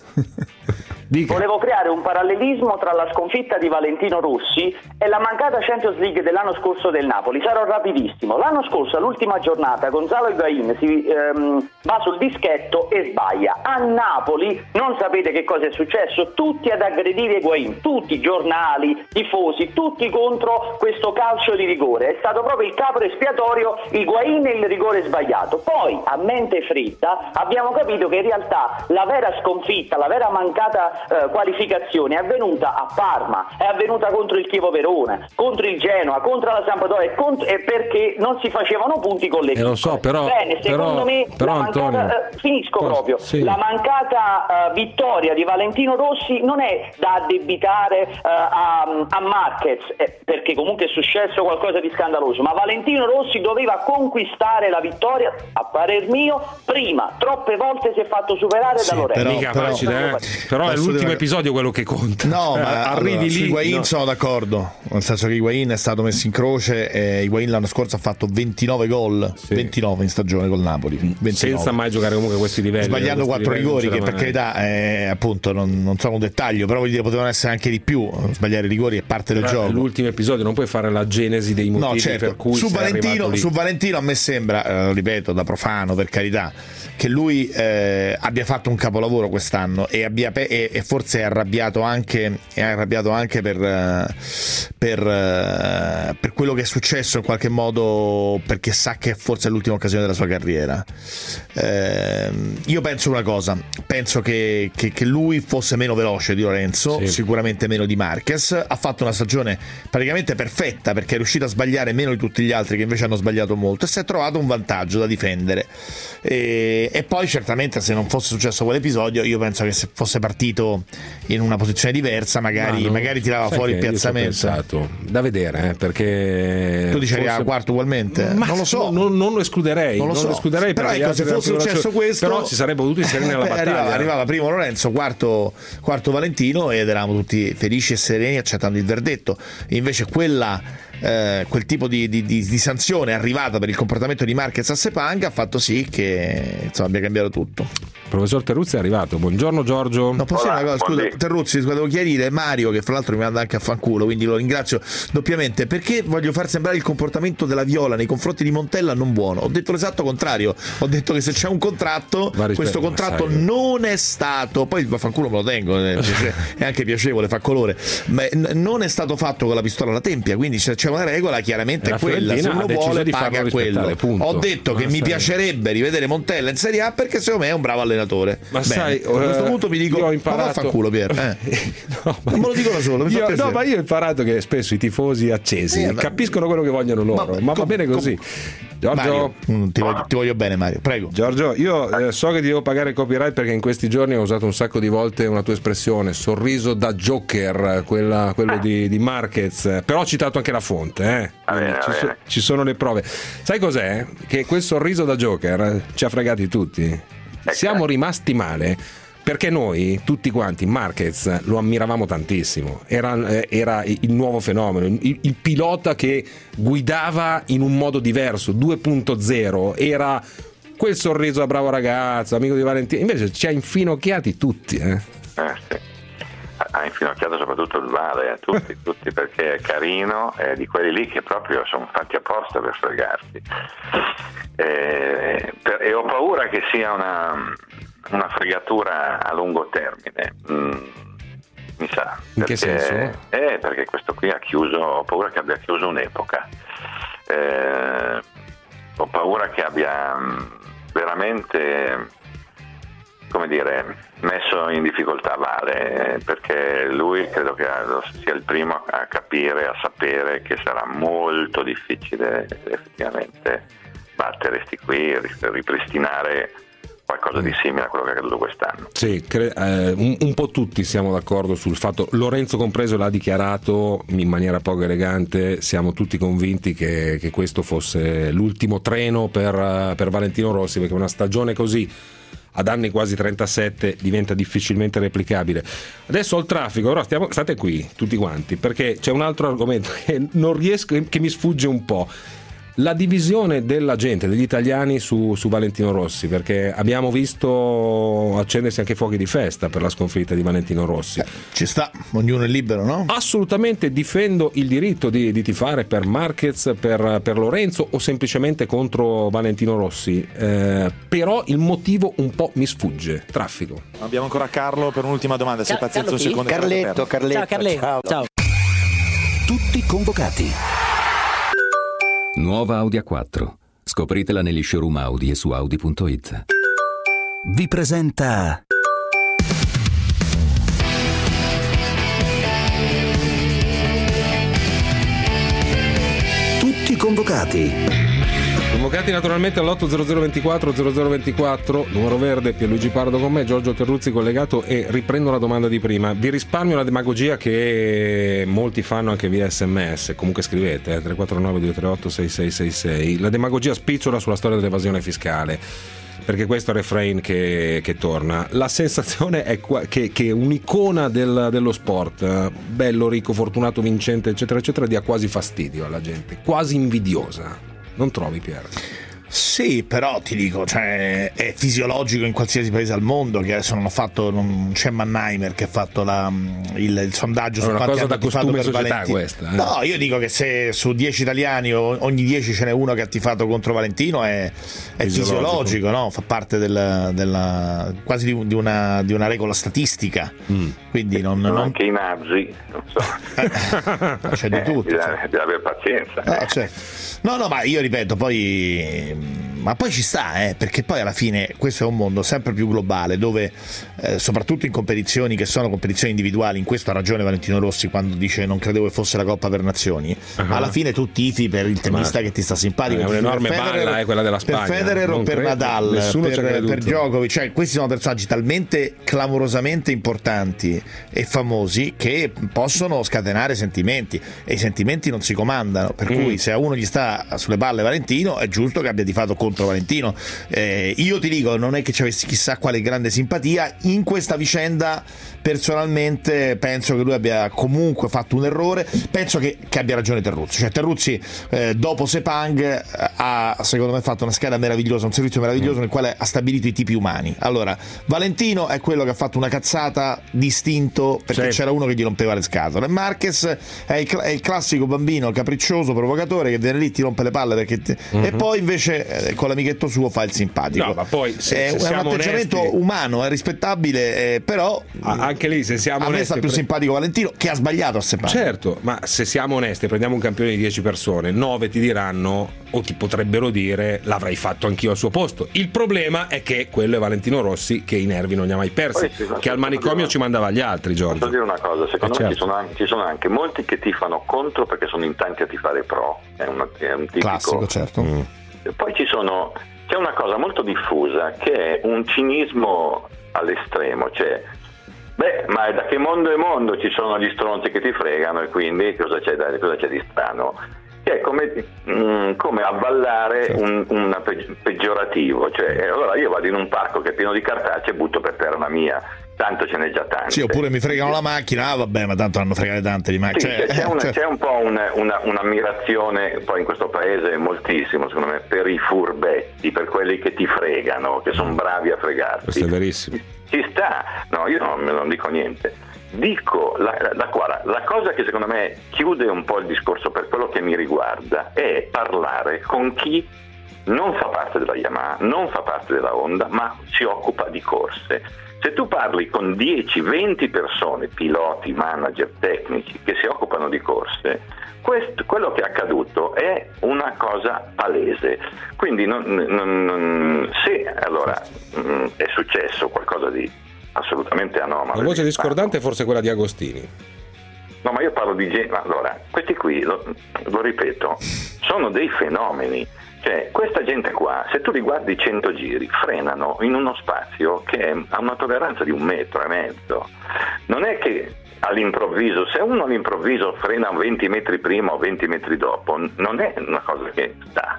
Volevo creare un parallelismo tra la sconfitta di Valentino Rossi e la mancata Champions League dell'anno scorso del Napoli. Sarò rapidissimo. L'anno scorso, all'ultima giornata, Gonzalo Higuaín si va sul dischetto e sbaglia. A Napoli non sapete che cosa è successo? Tutti ad aggredire Higuaín, tutti, giornali, tifosi, tutti contro questo calcio di rigore. È stato proprio il capro espiatorio Higuaín e il rigore sbagliato. Poi, a mente fritta, abbiamo capito che in realtà la vera sconfitta, la vera mancata qualificazione è avvenuta a Parma, è avvenuta contro il Chievo Verona, contro il Genoa, contro la Sampdoria e perché non si facevano punti con le lo so, però bene, secondo me però la mancata, Antonio, proprio sì. La mancata vittoria di Valentino Rossi non è da addebitare a Marquez, perché comunque è successo qualcosa di scandaloso, ma Valentino Rossi doveva conquistare la vittoria, a parer mio, prima. Troppe volte si è fatto superare da Lorenzo. Però è l'ultimo episodio quello che conta. No, ma arrivi lì. Higuaín sono d'accordo, nel senso che Higuaín è stato messo in croce e Higuaín l'anno scorso ha fatto 29 gol, 29 in stagione col Napoli, 29. Senza mai giocare comunque a questi livelli, sbagliando 4 rigori che per carità appunto non sono un dettaglio, però voglio dire potevano essere anche di più. Sbagliare i rigori è parte del gioco. L'ultimo episodio non puoi fare la genesi dei motivi per cui su Valentino a me sembra, ripeto, da profano per carità, che lui abbia fatto un capolavoro quest'anno e forse è arrabbiato anche per quello che è successo in qualche modo, perché sa che forse è l'ultima occasione della sua carriera. Io penso una cosa, penso che lui fosse meno veloce di Lorenzo, sicuramente meno di Marquez, ha fatto una stagione praticamente perfetta perché è riuscito a sbagliare meno di tutti gli altri che invece hanno sbagliato molto e si è trovato un vantaggio da difendere, e poi certamente se non fosse successo quell'episodio io penso che se fosse partito in una posizione diversa magari tirava fuori il piazzamento. Da vedere, perché tu dicevi a quarto ugualmente, non lo so, non lo escluderei, però ecco, se fosse successo questo però si sarebbe potuto inserire nella battaglia. Arrivava primo Lorenzo, quarto Valentino ed eravamo tutti felici e sereni accettando il verdetto. Invece quel tipo di sanzione arrivata per il comportamento di Marquez a Sepang ha fatto sì che insomma abbia cambiato tutto. Il professor Terruzzi è arrivato. Buongiorno Giorgio. No, posso dire una cosa, scusa, Terruzzi, devo chiarire Mario, che fra l'altro mi manda anche a fanculo, quindi lo ringrazio doppiamente, perché voglio far sembrare il comportamento della Viola nei confronti di Montella non buono. Ho detto l'esatto contrario, ho detto che se c'è un contratto, questo contratto non è stato, poi il fanculo me lo tengo, è anche piacevole, fa colore, ma non è stato fatto con la pistola alla tempia, quindi se c'è una regola chiaramente è quella, se uno vuole paga quello. Ho detto che mi piacerebbe rivedere Montella in Serie A perché secondo me è un bravo allenatore. Ma sai, a questo punto mi dico ma vaffanculo Pier, no, non me lo dico da solo, ma io ho imparato che spesso i tifosi accesi capiscono quello che vogliono loro, ma va bene così. Giorgio, Mario, ti voglio bene Mario, prego. Giorgio, io so che ti devo pagare copyright perché in questi giorni ho usato un sacco di volte una tua espressione, sorriso da Joker, quello di Marquez, però ho citato anche la fonte, ci sono le prove. Sai cos'è? Che quel sorriso da Joker ci ha fregati tutti. Siamo rimasti male perché noi tutti quanti Marquez lo ammiravamo tantissimo, era il nuovo fenomeno, il pilota che guidava in un modo diverso, 2.0, era quel sorriso da bravo ragazzo, amico di Valentino, invece ci ha infinocchiati tutti. Sì. Ha infinocchiato soprattutto il Vale, tutti perché è carino, è di quelli lì che proprio sono fatti apposta per fregarti, e ho paura che sia una fregatura a lungo termine, mi sa. In che senso? Perché questo qui ho paura che abbia chiuso un'epoca. ho paura che abbia veramente, come dire, messo in difficoltà Vale, perché lui credo che sia il primo a capire, a sapere che sarà molto difficile effettivamente battere sti qui, ripristinare qualcosa di simile a quello che è accaduto quest'anno. Sì, un po' tutti siamo d'accordo sul fatto, Lorenzo compreso l'ha dichiarato in maniera poco elegante, siamo tutti convinti che questo fosse l'ultimo treno per Valentino Rossi, perché una stagione così ad anni quasi 37 diventa difficilmente replicabile. Adesso al traffico, però state qui tutti quanti, perché c'è un altro argomento che non riesco, che mi sfugge un po'. La divisione della gente, degli italiani su Valentino Rossi, perché abbiamo visto accendersi anche fuochi di festa per la sconfitta di Valentino Rossi. Ci sta, ognuno è libero, no? Assolutamente, difendo il diritto di tifare per Marquez, per Lorenzo o semplicemente contro Valentino Rossi, però il motivo un po' mi sfugge. Traffico. Abbiamo ancora Carlo per un'ultima domanda, sei pazienza un secondo. Carletto. Ciao Carletto. Ciao. Tutti convocati. Nuova Audi A4. Scopritela negli showroom Audi e su Audi.it. Vi presenta Tutti convocati. Convocati naturalmente all'80024 0024, numero verde, Pierluigi Pardo con me, Giorgio Terruzzi collegato, e riprendo la domanda di prima. Vi risparmio la demagogia che molti fanno anche via SMS, comunque scrivete 349 238 6666. La demagogia spicciola sulla storia dell'evasione fiscale, perché questo è il refrain che torna. La sensazione è che un'icona dello sport, bello, ricco, fortunato, vincente, eccetera eccetera, dia quasi fastidio alla gente, quasi invidiosa. Non trovi, Pier? Sì, però ti dico, cioè, è fisiologico in qualsiasi paese al mondo, che adesso non c'è Mannheimer che ha fatto il sondaggio su quanti hanno tifato per Valentino. Questa, No, io dico che se su 10 italiani ogni 10 ce n'è uno che ha tifato contro Valentino è fisiologico, no? Fa parte quasi di una regola statistica. Quindi anche i nazi, non so. C'è di tutto. Deve avere pazienza. No, ma io ripeto, ma poi ci sta, perché poi alla fine questo è un mondo sempre più globale, dove soprattutto in competizioni che sono competizioni individuali, in questo ha ragione Valentino Rossi quando dice non credevo che fosse la Coppa per Nazioni, alla fine tu tifi per il tennista che ti sta simpatico, è un'enorme balla quella della Spagna, per Federer o per Nadal, per Djokovic, cioè questi sono personaggi talmente clamorosamente importanti e famosi che possono scatenare sentimenti, e i sentimenti non si comandano, per cui se a uno gli sta sulle balle Valentino è giusto che abbia tifato contro Valentino. Io ti dico, non è che ci avessi chissà quale grande simpatia in questa vicenda. Personalmente penso che lui abbia comunque fatto un errore, penso che abbia ragione Terruzzi, cioè Terruzzi dopo Sepang ha secondo me fatto una scheda meravigliosa, un servizio meraviglioso nel quale ha stabilito i tipi umani. Allora, Valentino è quello che ha fatto una cazzata distinto perché c'era uno che gli rompeva le scatole. Marquez è il classico bambino capriccioso, provocatore, che viene lì, ti rompe le palle perché e poi invece con l'amichetto suo fa il simpatico. No, ma poi è un atteggiamento onesti, umano, è rispettabile, però anche lì, se siamo onesti, a me sta più simpatico Valentino, che ha sbagliato a Sepang. Certo, ma se siamo onesti, prendiamo un campione di 10 persone, 9 ti diranno o ti potrebbero dire l'avrei fatto anch'io al suo posto. Il problema è che quello è Valentino Rossi, che i nervi non li ha mai persi, che al manicomio ci mandava gli altri. Giorgio, posso dire una cosa, secondo me ci sono anche molti che tifano contro perché sono in tanti a tifare pro, è un tipico classico, certo. Poi c'è una cosa molto diffusa che è un cinismo all'estremo, cioè ma da che mondo è mondo ci sono gli stronzi che ti fregano, e quindi cosa c'è di strano? Che è come avvallare un peggiorativo, cioè allora io vado in un parco che è pieno di cartacce e butto per terra la mia, tanto ce n'è già tante. Sì, oppure mi fregano la macchina, vabbè, ma tanto hanno fregate tante di macchine. Sì, c'è un po' un'ammirazione poi in questo paese, moltissimo secondo me, per i furbetti, per quelli che ti fregano, che sono bravi a fregarti. Questo è verissimo. Ci sta, no, io non dico niente. Dico, la cosa che secondo me chiude un po' il discorso per quello che mi riguarda è parlare con chi non fa parte della Yamaha, non fa parte della Honda, ma si occupa di corse. Se tu parli con 10-20 persone, piloti, manager, tecnici che si occupano di corse, quello che è accaduto è una cosa palese. Quindi se allora è successo qualcosa di assolutamente anomalo. La voce discordante è forse quella di Agostini. No, ma io parlo di gente. Allora, questi qui, lo ripeto, sono dei fenomeni. Cioè, questa gente qua, se tu li guardi 100 giri, frenano in uno spazio che ha una tolleranza di 1,5 metri. Non è che all'improvviso, se uno all'improvviso frena 20 metri prima o 20 metri dopo, non è una cosa che sta.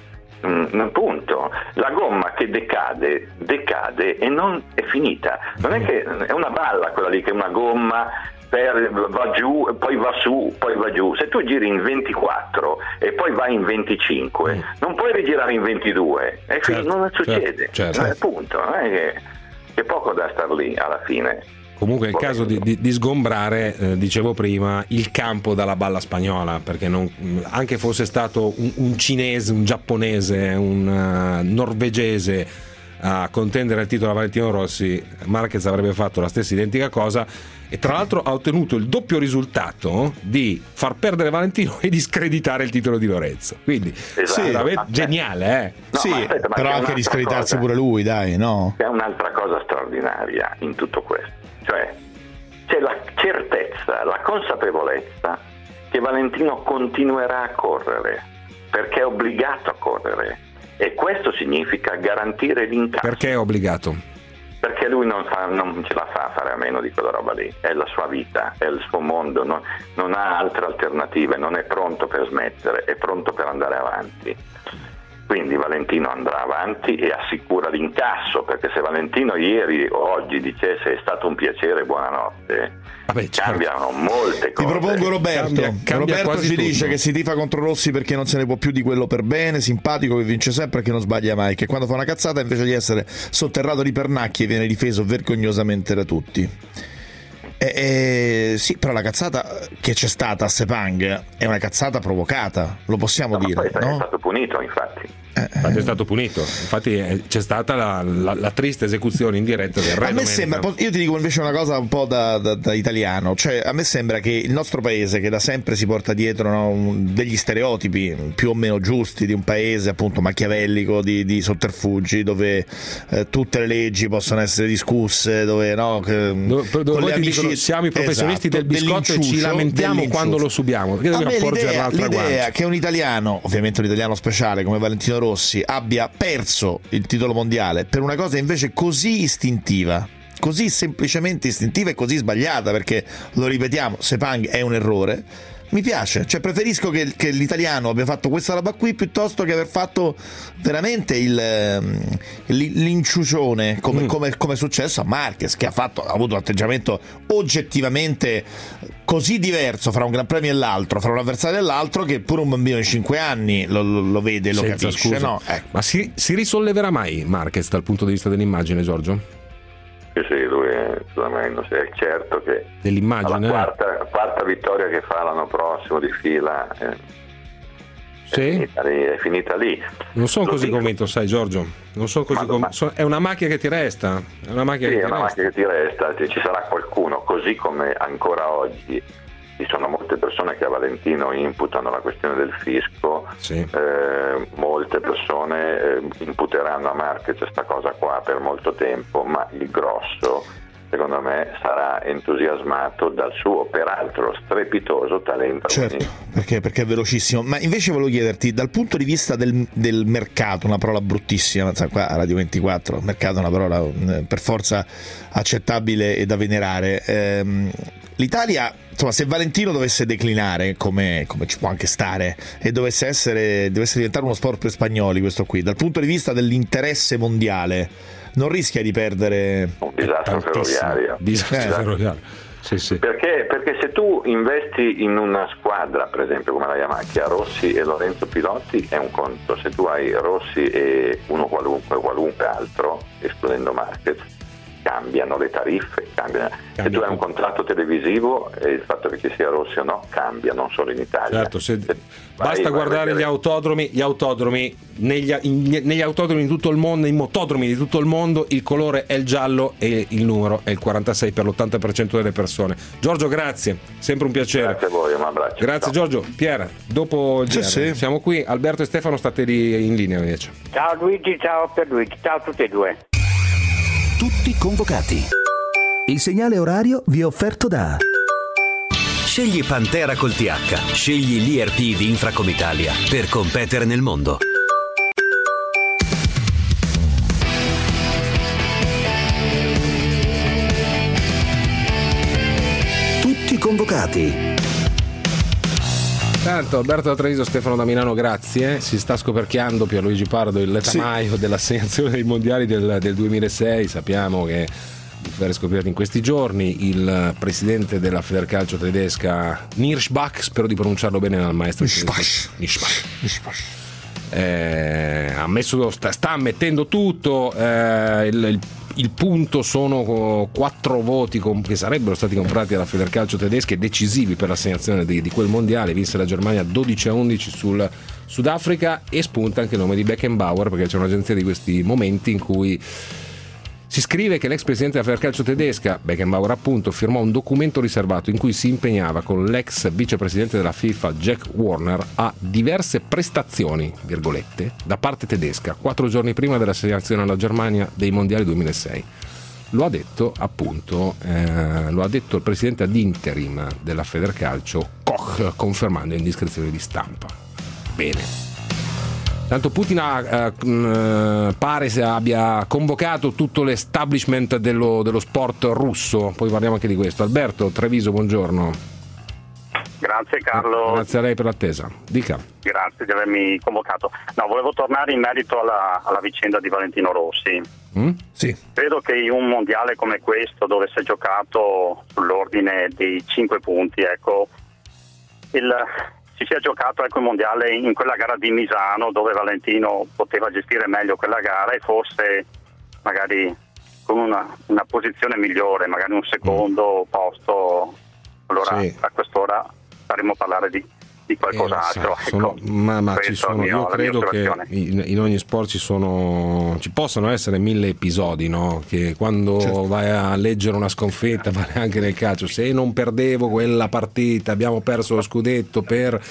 Punto. La gomma che decade e non è finita. Non è che è una balla quella lì, che è una gomma va giù, poi va su, poi va giù. Se tu giri in 24 e poi vai in 25, non puoi rigirare in 22, non succede. Certo. Punto. Non è che c'è poco da star lì alla fine. Comunque è il caso di sgombrare, dicevo prima, il campo dalla balla spagnola, perché anche fosse stato un cinese, un giapponese, un norvegese a contendere il titolo a Valentino Rossi, Marquez avrebbe fatto la stessa identica cosa, e tra l'altro ha ottenuto il doppio risultato di far perdere Valentino e di screditare il titolo di Lorenzo. Quindi geniale, No, sì, aspetta, però anche di screditarsi pure lui, dai, no? C'è un'altra cosa straordinaria in tutto questo, cioè c'è la certezza, la consapevolezza che Valentino continuerà a correre perché è obbligato a correre, e questo significa garantire l'incasso. Perché è obbligato? Perché lui non ce la fa a fare a meno di quella roba lì, è la sua vita, è il suo mondo, non ha altre alternative, non è pronto per smettere, è pronto per andare avanti. Quindi Valentino andrà avanti e assicura l'incasso, perché se Valentino ieri o oggi dicesse è stato un piacere, buonanotte, cambiano molte cose. Ti propongo Roberto. Cambia Roberto ci tutto. dice che si tifa contro Rossi perché non se ne può più di quello per bene, simpatico, che vince sempre e che non sbaglia mai, che quando fa una cazzata invece di essere sotterrato di pernacchie viene difeso vergognosamente da tutti. Sì, però la cazzata che c'è stata a Sepang è una cazzata provocata, lo possiamo dire, poi no? È stato punito, infatti. È stato punito, infatti c'è stata la triste esecuzione in diretta del re. A me sembra, io ti dico invece una cosa un po' da italiano, cioè a me sembra che il nostro paese, che da sempre si porta dietro, no, degli stereotipi più o meno giusti di un paese appunto machiavellico, di sotterfugi, dove tutte le leggi possono essere discusse, dove dove ti dicono, siamo i professionisti del biscotto e ci lamentiamo quando lo subiamo, perché dobbiamo porgere l'altra guancia. L'idea che un italiano, ovviamente un italiano speciale come Valentino Rossi, abbia perso il titolo mondiale per una cosa invece così istintiva, così semplicemente istintiva e così sbagliata, perché lo ripetiamo, Sepang è un errore, mi piace, cioè preferisco che l'italiano abbia fatto questa roba qui piuttosto che aver fatto veramente l'inciucione come è successo a Marquez, che ha avuto un atteggiamento oggettivamente così diverso fra un Gran Premio e l'altro, fra un avversario e l'altro, che pure un bambino di 5 anni lo vede e lo Senza capisce, scusa. no? Ma si risolleverà mai Marquez dal punto di vista dell'immagine, Giorgio? Sì, lui è certo che dell'immagine, la quarta vittoria che fa l'anno prossimo di fila è finita lì. Non sono così convinto, sai Giorgio, non sono così convinto. È una macchia che ti resta, è una macchia che ti resta. Ci sarà qualcuno, così come ancora oggi ci sono molte persone che a Valentino imputano la questione del fisco, molte persone imputeranno a Marquez questa cosa qua per molto tempo, ma il grosso secondo me sarà entusiasmato dal suo peraltro strepitoso talento. Certo, perché è velocissimo. Ma invece volevo chiederti, dal punto di vista del mercato, una parola bruttissima, qua a Radio 24, mercato è una parola per forza accettabile e da venerare, l'Italia, insomma, se Valentino dovesse declinare, come ci può anche stare, e dovesse diventare uno sport per spagnoli, questo qui, dal punto di vista dell'interesse mondiale, non rischia di perdere un disastro ferroviario. Ferroviario. Sì. Perché se tu investi in una squadra, per esempio come la Yamaha, Rossi e Lorenzo Pilotti, è un conto. Se tu hai Rossi e uno qualunque altro, escludendo Marquez, cambiano le tariffe, cambiano. Se tu hai un contratto televisivo e il fatto che ci sia Rossi o no cambia, non solo in Italia. Certo, basta guardare gli autodromi negli autodromi di tutto il mondo, nei motodromi di tutto il mondo, il colore è il giallo e il numero è il 46 per l'80% delle persone. Giorgio, grazie, sempre un piacere. Grazie a voi, un abbraccio. Grazie. Ciao. Giorgio. Pier, dopo il GR, siamo qui. Alberto e Stefano state lì in linea invece. Ciao Luigi, ciao Pierluigi, ciao a tutti e due. Tutti convocati. Il segnale orario vi è offerto da... Scegli Pantera col TH, scegli l'IRP di Infracom Italia per competere nel mondo. Tutti convocati. Tanto Alberto da Treviso, Stefano da Milano, grazie. Si sta scoperchiando Pierluigi Pardo il letamaio dell'assegnazione dei mondiali del 2006. Sappiamo che per scoperti in questi giorni il presidente della Federcalcio tedesca Nirschbach, spero di pronunciarlo bene al maestro Nirschbach. Sta ammettendo tutto. Il punto sono 4 voti che sarebbero stati comprati dalla Federcalcio tedesca e decisivi per l'assegnazione di quel mondiale. Vinse la Germania 12-11 sul Sudafrica, e spunta anche il nome di Beckenbauer, perché c'è un'agenzia di questi momenti in cui si scrive che l'ex presidente della Federcalcio tedesca, Beckenbauer appunto, firmò un documento riservato in cui si impegnava con l'ex vicepresidente della FIFA Jack Warner a diverse prestazioni, virgolette, da parte tedesca 4 giorni prima dell'assegnazione alla Germania dei mondiali 2006. Lo ha detto appunto il presidente ad interim della Federcalcio Koch, confermando indiscrezioni di stampa. Bene. Tanto Putin pare se abbia convocato tutto l'establishment dello sport russo. Poi parliamo anche di questo. Alberto, Treviso, buongiorno. Grazie Carlo. Grazie a lei per l'attesa. Dica. Grazie di avermi convocato. No, volevo tornare in merito alla vicenda di Valentino Rossi. Sì. Credo che in un mondiale come questo, dove si è giocato sull'ordine dei 5 punti, ecco, si sia giocato il mondiale in quella gara di Misano, dove Valentino poteva gestire meglio quella gara e forse magari con una posizione migliore, magari un secondo posto, allora a quest'ora faremo parlare di qualcos'altro. Io credo che in ogni sport ci possono essere 1000 episodi, no? Che quando vai a leggere una sconfitta, vale anche nel calcio, se non perdevo quella partita, abbiamo perso lo scudetto per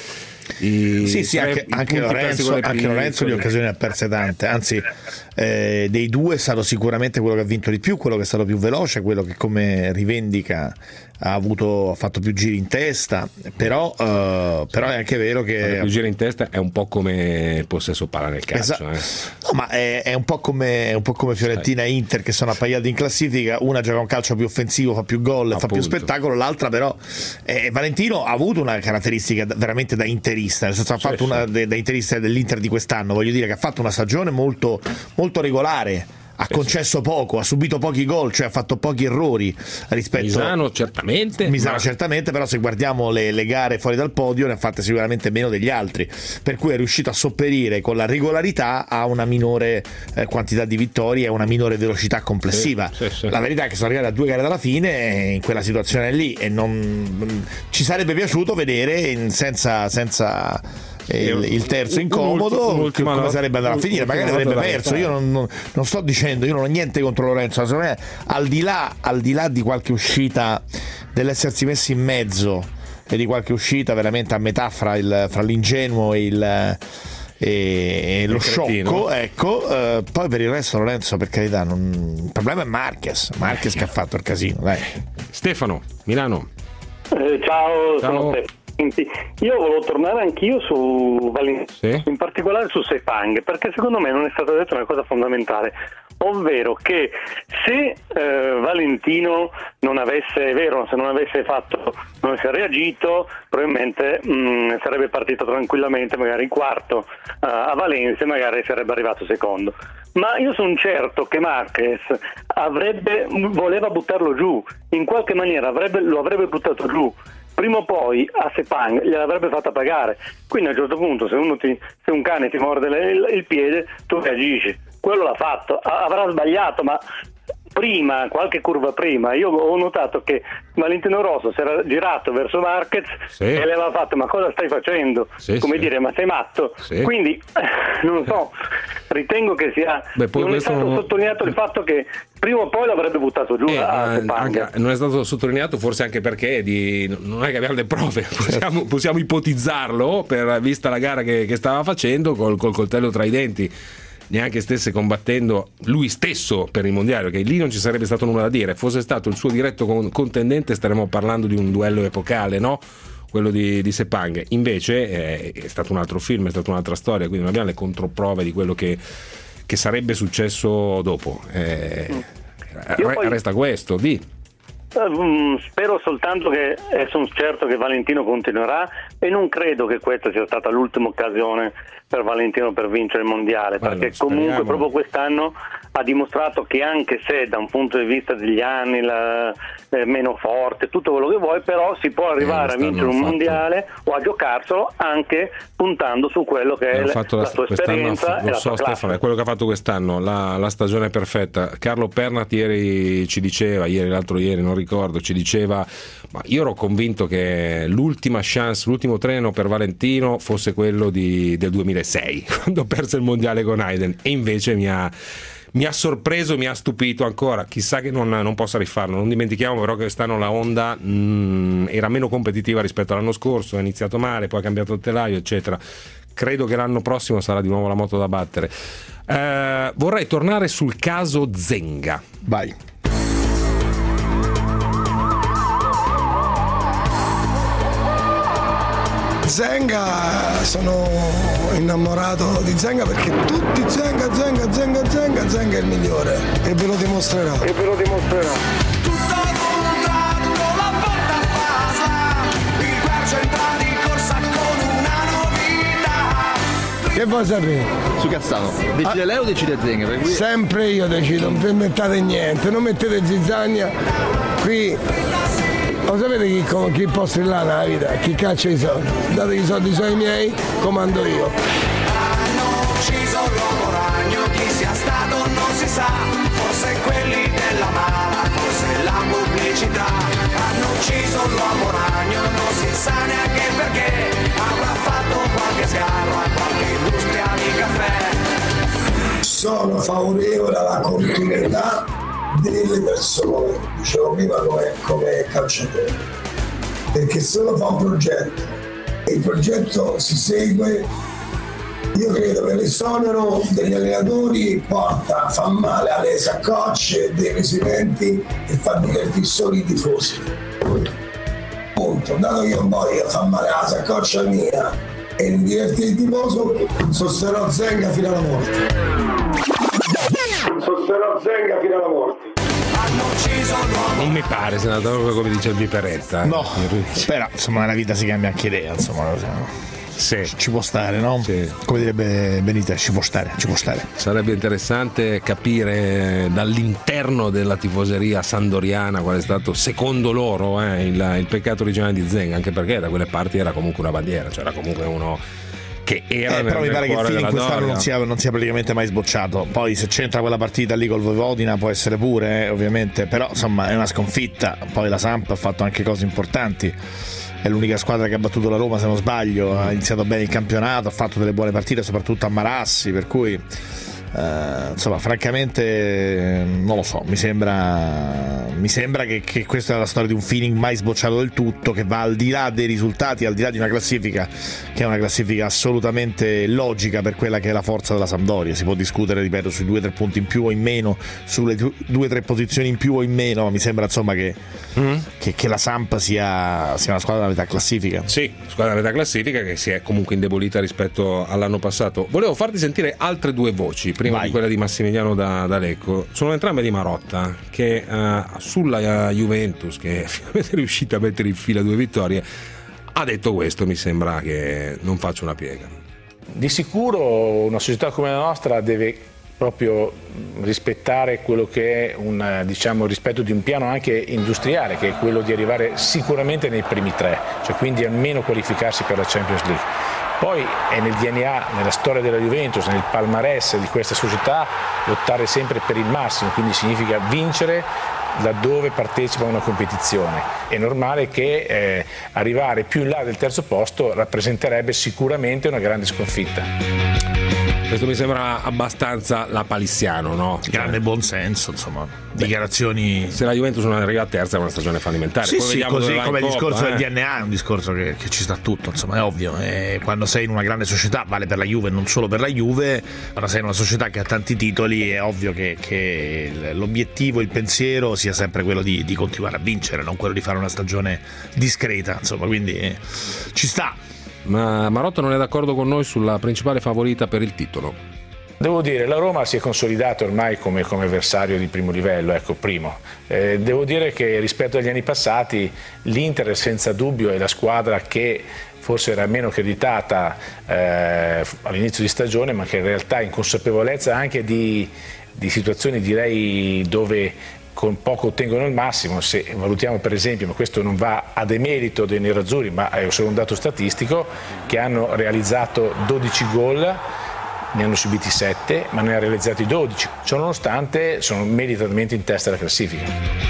anche Lorenzo di occasioni ha perse tante, anzi dei due è stato sicuramente quello che ha vinto di più, quello che è stato più veloce, quello che come rivendica ha fatto più giri in testa, però è anche vero che più giri in testa è un po' come il possesso palla nel calcio. No, ma è un po' come Fiorentina e Inter, che sono appaiate in classifica, una gioca un calcio più offensivo, fa più gol, fa più spettacolo, l'altra però Valentino ha avuto una caratteristica veramente da interista, nel senso ha fatto una da interista dell'Inter di quest'anno, voglio dire che ha fatto una stagione molto, molto regolare, ha concesso poco, ha subito pochi gol, cioè ha fatto pochi errori rispetto Misano certamente, però se guardiamo le gare fuori dal podio ne ha fatte sicuramente meno degli altri, per cui è riuscito a sopperire con la regolarità a una minore quantità di vittorie e una minore velocità complessiva. La verità è che sono arrivati a 2 gare dalla fine in quella situazione lì, e non ci sarebbe piaciuto vedere senza il terzo incomodo come sarebbe andato a finire, magari avrebbe perso. Io non sto dicendo, io non ho niente contro Lorenzo, secondo me al di là di qualche uscita, dell'essersi messi in mezzo e di qualche uscita veramente a metà fra l'ingenuo e lo sciocco, ecco, poi per il resto Lorenzo, per carità, il problema è Marquez che ha fatto il casino, dai. Stefano, Milano. Ciao. Sono Stefano. Io volevo tornare anch'io su Valentino, in particolare su Sepang, perché secondo me non è stata detta una cosa fondamentale, ovvero che se Valentino non avesse reagito, probabilmente sarebbe partito tranquillamente, magari quarto a Valencia, magari sarebbe arrivato secondo. Ma io sono certo che Marquez voleva buttarlo giù, in qualche maniera lo avrebbe buttato giù. Prima o poi a Sepang gliel'avrebbe fatta pagare. Quindi a un certo punto, se un cane ti morde il piede, tu reagisci. Quello l'ha fatto, avrà sbagliato, ma qualche curva prima, io ho notato che Valentino Rossi si era girato verso Marquez e le aveva fatto: ma cosa stai facendo? Dire, ma sei matto? Quindi non so, ritengo che sia non è stato sottolineato il fatto che prima o poi l'avrebbe buttato giù non è stato sottolineato, forse anche perché non è che abbiamo le prove, possiamo ipotizzarlo, vista la gara che stava facendo col coltello tra i denti, neanche stesse combattendo lui stesso per il mondiale, perché lì non ci sarebbe stato nulla da dire. Fosse stato il suo diretto contendente staremmo parlando di un duello epocale, no? Quello di Sepang. Invece è stato un altro film, è stata un'altra storia, quindi non abbiamo le controprove di quello che sarebbe successo dopo. Resta questo, spero soltanto che sono certo che Valentino continuerà, e non credo che questa sia stata l'ultima occasione per Valentino per vincere il mondiale, perché comunque proprio quest'anno ha dimostrato che, anche se da un punto di vista degli anni meno forte, tutto quello che vuoi, però si può arrivare a vincere un mondiale o a giocarselo anche puntando su quello che è la tua esperienza e la tua classe. Stefano, è quello che ha fatto quest'anno, la stagione perfetta. Carlo Pernat l'altro ieri non ricordo, ci diceva: ma io ero convinto che l'ultima chance, l'ultimo treno per Valentino fosse quello del 2006, quando perse il mondiale con Hayden, e invece mi ha sorpreso, mi ha stupito ancora. Chissà che non possa rifarlo. Non dimentichiamo però che quest'anno la Honda era meno competitiva rispetto all'anno scorso, ha iniziato male, poi ha cambiato il telaio, eccetera. Credo che l'anno prossimo sarà di nuovo la moto da battere. Vorrei tornare sul caso Zenga. Vai. Zenga, sono innamorato di Zenga perché tutti Zenga è il migliore, e ve lo dimostrerà. Tutto contatto, la porta a casa, il guardia entra di corsa con una novità. Che vuoi sapere? Su Cassano, decide lei o decide Zenga? Sempre io decido, non permettate niente, non mettete zizzagna qui. Lo sapete chi può strillare nella vita? Chi caccia i soldi? Dato che i soldi sono i miei, comando io. Hanno ucciso l'uomo ragno, chi sia stato non si sa, forse quelli della mala, forse la pubblicità. Hanno ucciso l'uomo ragno, non si sa neanche perché, avrà fatto qualche sgarro a qualche industria di caffè. Sono favorevole alla continuità delle persone, dicevo prima, come calciatore, perché se uno fa un progetto e il progetto si segue, io credo che l'esonero degli allenatori fa male alle saccocce dei presidenti e fa divertire solo i tifosi, punto. Dato che non voglio far male alla saccoccia mia e divertire il tifoso, sosterrò Zenga fino alla morte. Non mi pare, senatore, come dice il Viperetta. No, però insomma nella vita si cambia anche idea, insomma. Ci può stare, no? Sì. Come direbbe Benitez, ci può stare. Sarebbe interessante capire dall'interno della tifoseria sandoriana qual è stato, secondo loro, il peccato originale di Zenga, anche perché da quelle parti era comunque una bandiera, cioè era comunque uno che era però mi pare che il feeling quest'anno non sia praticamente mai sbocciato. Poi se c'entra quella partita lì col Vojvodina può essere pure, ovviamente, però insomma è una sconfitta. Poi la Samp ha fatto anche cose importanti, è l'unica squadra che ha battuto la Roma, se non sbaglio, ha iniziato bene il campionato, ha fatto delle buone partite soprattutto a Marassi, per cui insomma francamente non lo so, mi sembra che questa è la storia di un feeling mai sbocciato del tutto, che va al di là dei risultati, al di là di una classifica che è una classifica assolutamente logica per quella che è la forza della Sampdoria. Si può discutere, ripeto, sui 2 o 3 punti in più o in meno, sulle 2 o 3 posizioni in più o in meno, ma mi sembra insomma che la Samp sia una squadra da metà classifica. Sì, squadra da metà classifica che si è comunque indebolita rispetto all'anno passato. Volevo farti sentire altre 2 voci prima di quella di Massimiliano da Lecco. Sono entrambe di Marotta, che sulla Juventus, che finalmente è riuscita a mettere in fila 2 vittorie, ha detto questo: mi sembra che non faccia una piega. Di sicuro una società come la nostra deve proprio rispettare quello che è il rispetto di un piano anche industriale, che è quello di arrivare sicuramente nei primi 3, cioè quindi almeno qualificarsi per la Champions League. Poi è nel DNA, nella storia della Juventus, nel palmarès di questa società lottare sempre per il massimo, quindi significa vincere laddove partecipa a una competizione. È normale che arrivare più in là del terzo posto rappresenterebbe sicuramente una grande sconfitta. Questo mi sembra abbastanza lapalissiano, no? Grande buonsenso, insomma. Dichiarazioni. Se la Juventus non arriva a terza è una stagione fallimentare. Sì, poi sì, così come il discorso del Coppa, DNA è un discorso che ci sta tutto, insomma, è ovvio. Quando sei in una grande società, vale per la Juve, non solo per la Juve, quando sei in una società che ha tanti titoli è ovvio che l'obiettivo, il pensiero sia sempre quello di continuare a vincere, non quello di fare una stagione discreta, insomma, quindi ci sta. Ma Marotta non è d'accordo con noi sulla principale favorita per il titolo. Devo dire, la Roma si è consolidata ormai come avversario di primo livello, ecco, primo. Devo dire che rispetto agli anni passati l'Inter senza dubbio è la squadra che forse era meno creditata all'inizio di stagione, ma che in realtà in consapevolezza anche di situazioni, direi, dove con poco ottengono il massimo. Se valutiamo per esempio, ma questo non va a demerito dei nerazzurri, ma è solo un dato statistico, che hanno realizzato 12 gol, ne hanno subiti 7, ma ne ha realizzati 12. Ciononostante sono meritatamente in testa alla classifica.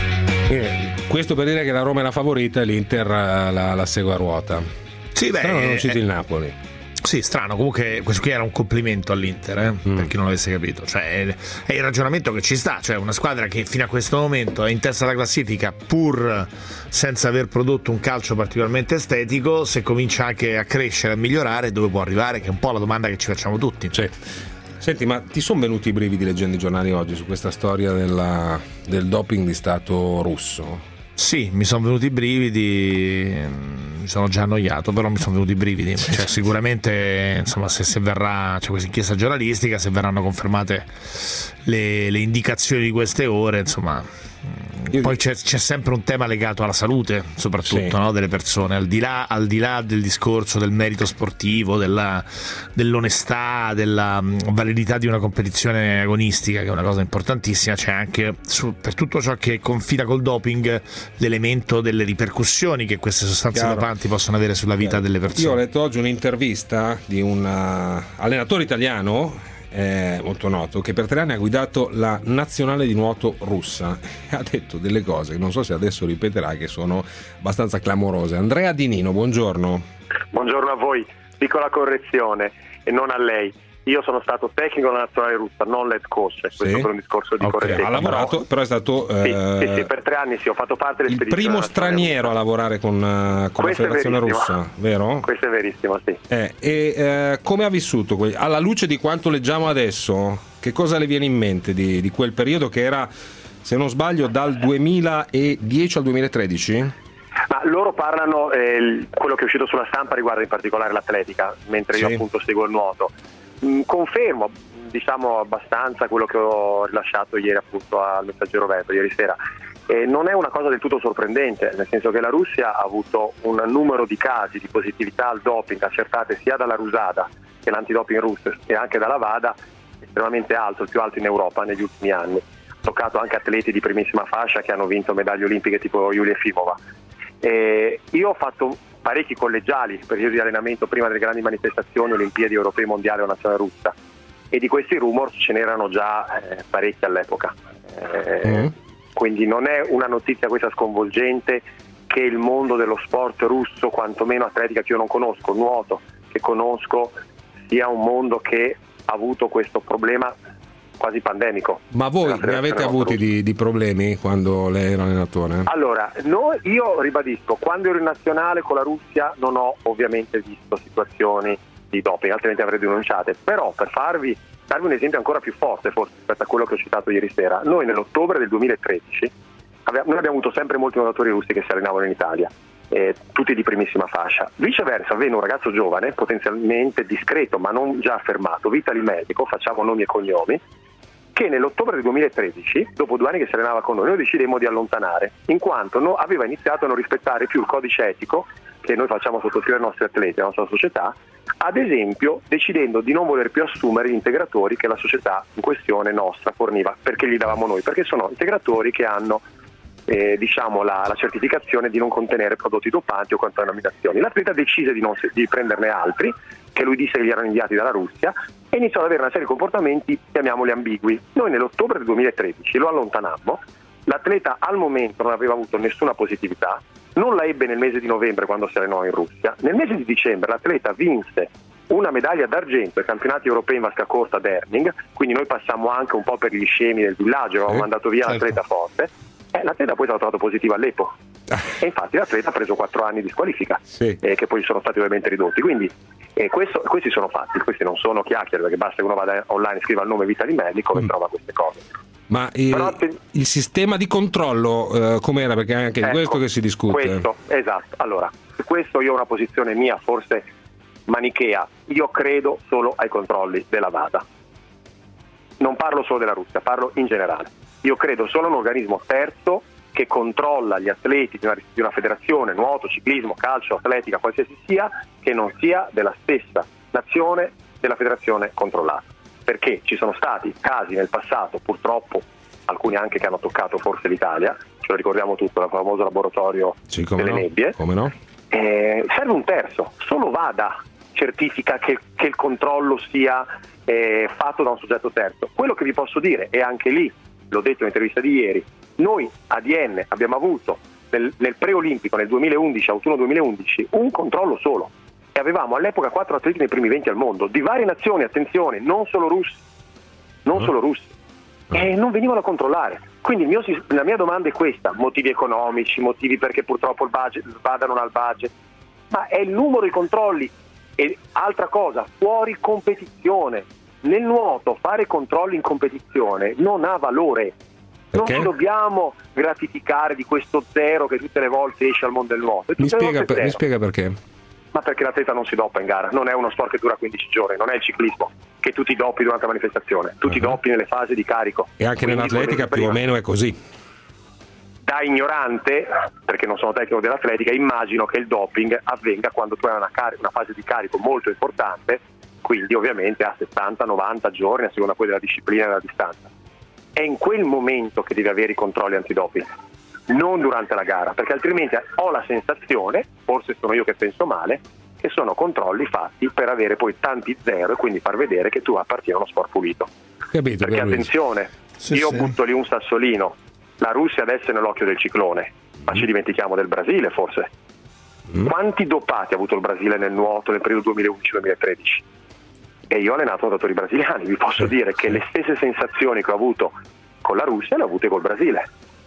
Questo per dire che la Roma è la favorita e l'Inter la segue a ruota. Sì, beh, non citi il Napoli. Sì, strano, comunque questo qui era un complimento all'Inter, per chi non l'avesse capito, cioè è il ragionamento che ci sta, cioè una squadra che fino a questo momento è in testa alla classifica pur senza aver prodotto un calcio particolarmente estetico, se comincia anche a crescere, a migliorare, dove può arrivare, che è un po' la domanda che ci facciamo tutti. Sì. Senti, ma ti sono venuti i brividi leggendo i giornali oggi su questa storia del doping di Stato russo? Sì, mi sono venuti i brividi, mi sono già annoiato, però mi sono venuti i brividi, cioè, sicuramente insomma se verrà, c'è questa inchiesta giornalistica, se verranno confermate le indicazioni di queste ore, insomma. Poi c'è sempre un tema legato alla salute, soprattutto, sì, no, delle persone, al di là del discorso del merito sportivo, dell'onestà, della validità di una competizione agonistica, che è una cosa importantissima. C'è anche per tutto ciò che confida col doping l'elemento delle ripercussioni che queste sostanze dopanti possono avere sulla vita delle persone. Io ho letto oggi un'intervista di un allenatore italiano molto noto, che per 3 anni ha guidato la nazionale di nuoto russa, e ha detto delle cose che non so se adesso ripeterà, che sono abbastanza clamorose. Andrea Di Nino, buongiorno. Buongiorno a voi, piccola correzione, e non a lei. Io sono stato tecnico della nazionale russa, non l'head coach, questo per un discorso di correttezza. Ha lavorato, però è stato sì, per 3 anni sì, ho fatto parte il primo straniero a lavorare con la federazione russa, vero? Questo è verissimo, sì. Come ha vissuto, alla luce di quanto leggiamo adesso, che cosa le viene in mente di quel periodo che era, se non sbaglio, dal 2010 al 2013? Ma loro parlano, quello che è uscito sulla stampa riguarda in particolare l'atletica, mentre io appunto seguo il nuoto. Confermo, diciamo, abbastanza quello che ho rilasciato ieri appunto al Messaggero Veneto, ieri sera. Non è una cosa del tutto sorprendente, nel senso che la Russia ha avuto un numero di casi di positività al doping accertate sia dalla Rusada, che è l'antidoping russo, e anche dalla WADA, estremamente alto, il più alto in Europa negli ultimi anni. Ha toccato anche atleti di primissima fascia che hanno vinto medaglie olimpiche tipo Yulia Efimova. Io ho fatto parecchi collegiali, periodi di allenamento prima delle grandi manifestazioni, Olimpiadi, Europei, Mondiali o Nazionale russa, e di questi rumors ce n'erano già parecchi all'epoca. Quindi non è una notizia questa sconvolgente che il mondo dello sport russo, quantomeno atletica, che io non conosco, nuoto che conosco, sia un mondo che ha avuto questo problema quasi pandemico. Ma voi ne avete avuti di problemi quando lei era allenatore? Allora, io ribadisco, quando ero in nazionale con la Russia non ho ovviamente visto situazioni di doping, altrimenti avrei denunciate, però per darvi un esempio ancora più forte forse rispetto a quello che ho citato ieri sera, noi nell'ottobre del 2013 noi abbiamo avuto sempre molti nuotatori russi che si allenavano in Italia, tutti di primissima fascia. Viceversa venne un ragazzo giovane, potenzialmente discreto ma non già affermato, Vitali Medico, facciamo nomi e cognomi, che nell'ottobre del 2013, dopo 2 anni che si allenava con noi decidemmo di allontanare, in quanto aveva iniziato a non rispettare più il codice etico che noi facciamo sottoscrivere ai nostri atleti, alla nostra società, ad esempio decidendo di non voler più assumere gli integratori che la società in questione nostra forniva, perché li davamo noi, perché sono integratori che hanno diciamo la certificazione di non contenere prodotti dopanti o contaminazioni. L'atleta decise di prenderne altri, che lui disse che gli erano inviati dalla Russia, e iniziò ad avere una serie di comportamenti, chiamiamoli ambigui. Noi nell'ottobre del 2013 lo allontanammo, l'atleta al momento non aveva avuto nessuna positività, non la ebbe nel mese di novembre quando si allenò in Russia. Nel mese di dicembre l'atleta vinse una medaglia d'argento ai campionati europei in vasca corta ad Herning, quindi noi passammo anche un po' per gli scemi del villaggio, avevamo mandato via l'atleta forte. L'atleta poi è stato trovato positivo all'EPO e infatti l'atleta ha preso 4 anni di squalifica, che poi sono stati ovviamente ridotti. Quindi questi sono fatti, questi non sono chiacchiere, perché basta che uno vada online e scriva il nome Vitaly Melnikov e trova queste cose. Ma il sistema di controllo com'era? Perché è anche di questo che si discute. Questo, esatto. Allora, su questo io ho una posizione mia, forse manichea. Io credo solo ai controlli della VADA. Non parlo solo della Russia, parlo in generale. Io credo solo a un organismo terzo che controlla gli atleti di una federazione, nuoto, ciclismo, calcio, atletica, qualsiasi sia, che non sia della stessa nazione della federazione controllata. Perché ci sono stati casi nel passato, purtroppo, alcuni anche che hanno toccato forse l'Italia, ce lo ricordiamo tutto, il famoso laboratorio delle nebbie. Come no? Serve un terzo, solo VADA certifica che il controllo sia fatto da un soggetto terzo. Quello che vi posso dire, e anche lì l'ho detto in intervista di ieri, noi ADN abbiamo avuto nel preolimpico nel 2011, autunno 2011, un controllo solo, e avevamo all'epoca 4 atleti nei primi 20 al mondo, di varie nazioni, attenzione, non solo russi, e non venivano a controllare. Quindi la mia domanda è questa: motivi economici, motivi perché purtroppo il VADA non ha il budget, ma è il numero di controlli. E altra cosa, fuori competizione. Nel nuoto fare controlli in competizione non ha valore. Perché? Non ci dobbiamo gratificare di questo zero che tutte le volte esce al mondo del nuoto. Mi spiega perché? Ma perché l'atleta non si dopa in gara, non è uno sport che dura 15 giorni, non è il ciclismo che tu ti doppi durante la manifestazione, tu ti doppi nelle fasi di carico. E anche nell'atletica più o meno è così. Da ignorante, perché non sono tecnico dell'atletica, immagino che il doping avvenga quando tu hai una fase di carico molto importante, quindi ovviamente a 70-90 giorni a seconda poi della disciplina e della distanza. È in quel momento che devi avere i controlli antidoping, non durante la gara, perché altrimenti ho la sensazione, forse sono io che penso male, che sono controlli fatti per avere poi tanti zero e quindi far vedere che tu appartieni a uno sport pulito. Capito, perché attenzione, io butto lì un sassolino, la Russia adesso è nell'occhio del ciclone, ma ci dimentichiamo del Brasile forse. Quanti dopati ha avuto il Brasile nel nuoto nel periodo 2011-2013? E io ho allenato nuotatori brasiliani, vi posso dire che le stesse sensazioni che ho avuto con la Russia le ho avute col Brasile.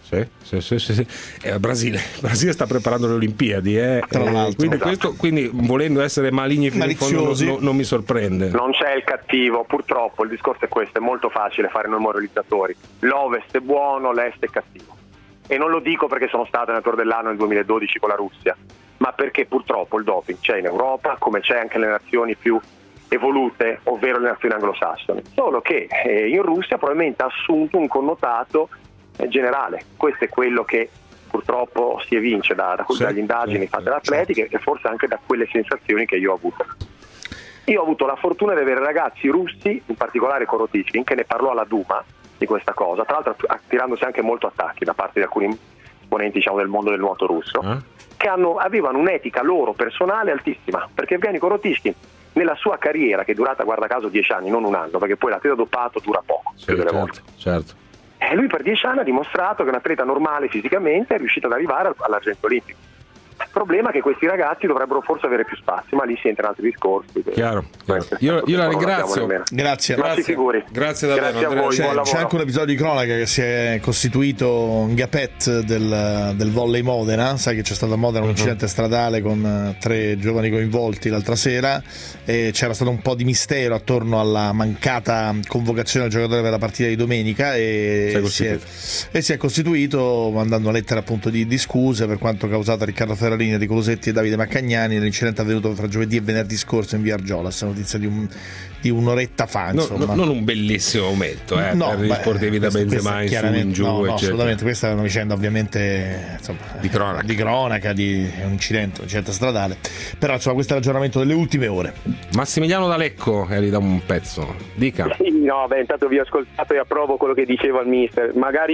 Sì. Brasile sta preparando le Olimpiadi, tra l'altro. Quindi volendo essere maligni fino in fondo non mi sorprende. Non c'è il cattivo, purtroppo il discorso è questo, è molto facile fare noi moralizzatori. L'Ovest è buono, l'Est è cattivo. E non lo dico perché sono stato allenatore dell'anno nel 2012 con la Russia, ma perché purtroppo il doping c'è in Europa come c'è anche nelle nazioni più evolute, ovvero le nazioni anglosassoni. Solo che in Russia probabilmente ha assunto un connotato generale. Questo è quello che purtroppo si evince dalle indagini fatte dall'atletica e forse anche da quelle sensazioni che io ho avuto. Io ho avuto la fortuna di avere ragazzi russi, in particolare Korotichin, che ne parlò alla Duma di questa cosa, tra l'altro attirandosi anche molto attacchi da parte di alcuni esponenti del mondo del nuoto russo, che avevano un'etica loro personale altissima, perché Evgeny Korotichin nella sua carriera, che è durata guarda caso 10 anni, non un anno, perché poi l'atleta dopato dura poco, più delle volte. Certo. E lui per 10 anni ha dimostrato che un atleta normale fisicamente è riuscito ad arrivare all'argento olimpico. Il problema è che questi ragazzi dovrebbero forse avere più spazio, ma lì si entra in altri discorsi. Chiaro. Io la ringrazio. Grazie figuri. Grazie davvero. Grazie a voi, c'è anche un episodio di cronaca che si è costituito in Gapet del volley Modena. Sai che c'è stato a Modena un incidente stradale con 3 giovani coinvolti l'altra sera e c'era stato un po' di mistero attorno alla mancata convocazione del giocatore per la partita di domenica e si è costituito mandando una lettera appunto di scuse per quanto causato a Riccardo Ferrari, di Colosetti e Davide Maccagnani. L'incidente è avvenuto tra giovedì e venerdì scorso in via Argiolas, notizia di un'oretta fa, insomma. Non un bellissimo momento per gli sportivi da Benzema in giù, no, assolutamente. Questa è una vicenda ovviamente di cronaca di un incidente stradale, però insomma questo è l'aggiornamento delle ultime ore. Massimiliano D'Alecco eri da un pezzo, dica. Intanto vi ho ascoltato e approvo quello che diceva il mister. Magari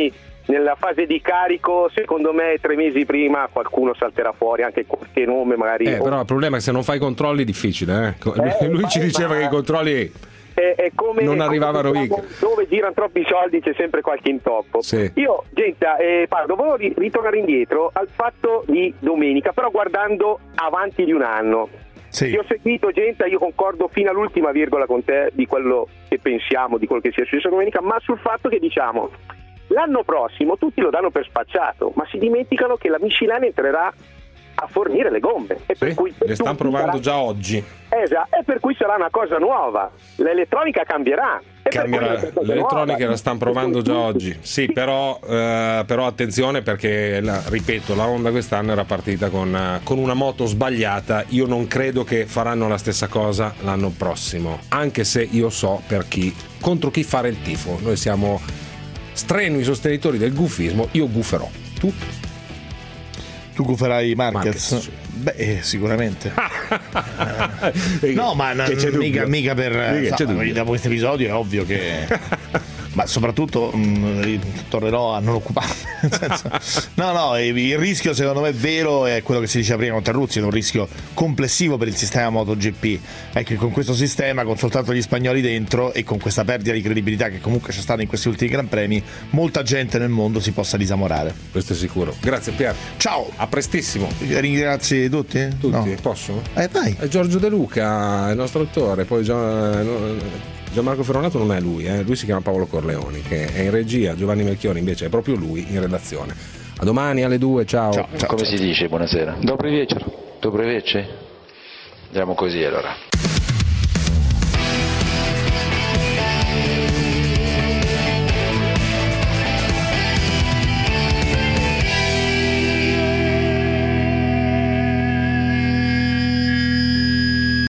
nella fase di carico, secondo me 3 mesi prima qualcuno salterà fuori, anche qualche nome magari. Però il problema è che se non fai i controlli è difficile. Lui ci diceva che i controlli è come non arrivavano mica. Dove girano troppi soldi c'è sempre qualche intoppo. Sì. Io, Pardo, volevo ritornare indietro al fatto di domenica, però guardando avanti di un anno. Sì. Ti ho seguito, io concordo fino all'ultima virgola con te di quello che pensiamo, di quello che sia successo domenica, ma sul fatto che diciamo l'anno prossimo tutti lo danno per spacciato, ma si dimenticano che la Michelin entrerà a fornire le gomme e per cui le stanno provando già oggi. Esatto, e per cui sarà una cosa nuova, l'elettronica cambierà. L'elettronica la stanno provando già oggi, sì, però attenzione perché ripeto, la Honda quest'anno era partita con una moto sbagliata. Io non credo che faranno la stessa cosa l'anno prossimo, anche se io so contro chi fare il tifo. Noi siamo strenui sostenitori del gufismo. Io guferò. Tu guferai Marquez? Sì. Beh, sicuramente. No, ma mica per dopo questo episodio è ovvio che ma soprattutto tornerò a non occuparmi. No, il rischio secondo me è vero, è quello che si diceva prima con Terruzzi, è un rischio complessivo per il sistema MotoGP. È che con questo sistema, con soltanto gli spagnoli dentro e con questa perdita di credibilità che comunque c'è stata in questi ultimi Gran Premi, molta gente nel mondo si possa disamorare. Questo è sicuro. Grazie Pier. Ciao. A prestissimo. Ringrazi tutti? Tutti, no. Posso? Vai. È Giorgio De Luca, il nostro attore, poi Gianmarco Ferronato non è lui, lui si chiama Paolo Corleoni, che è in regia, Giovanni Melchioni invece è proprio lui in redazione. A domani alle 2, ciao. Come si dice buonasera? Dobry wieczór. Dobry wieczór. Andiamo così allora.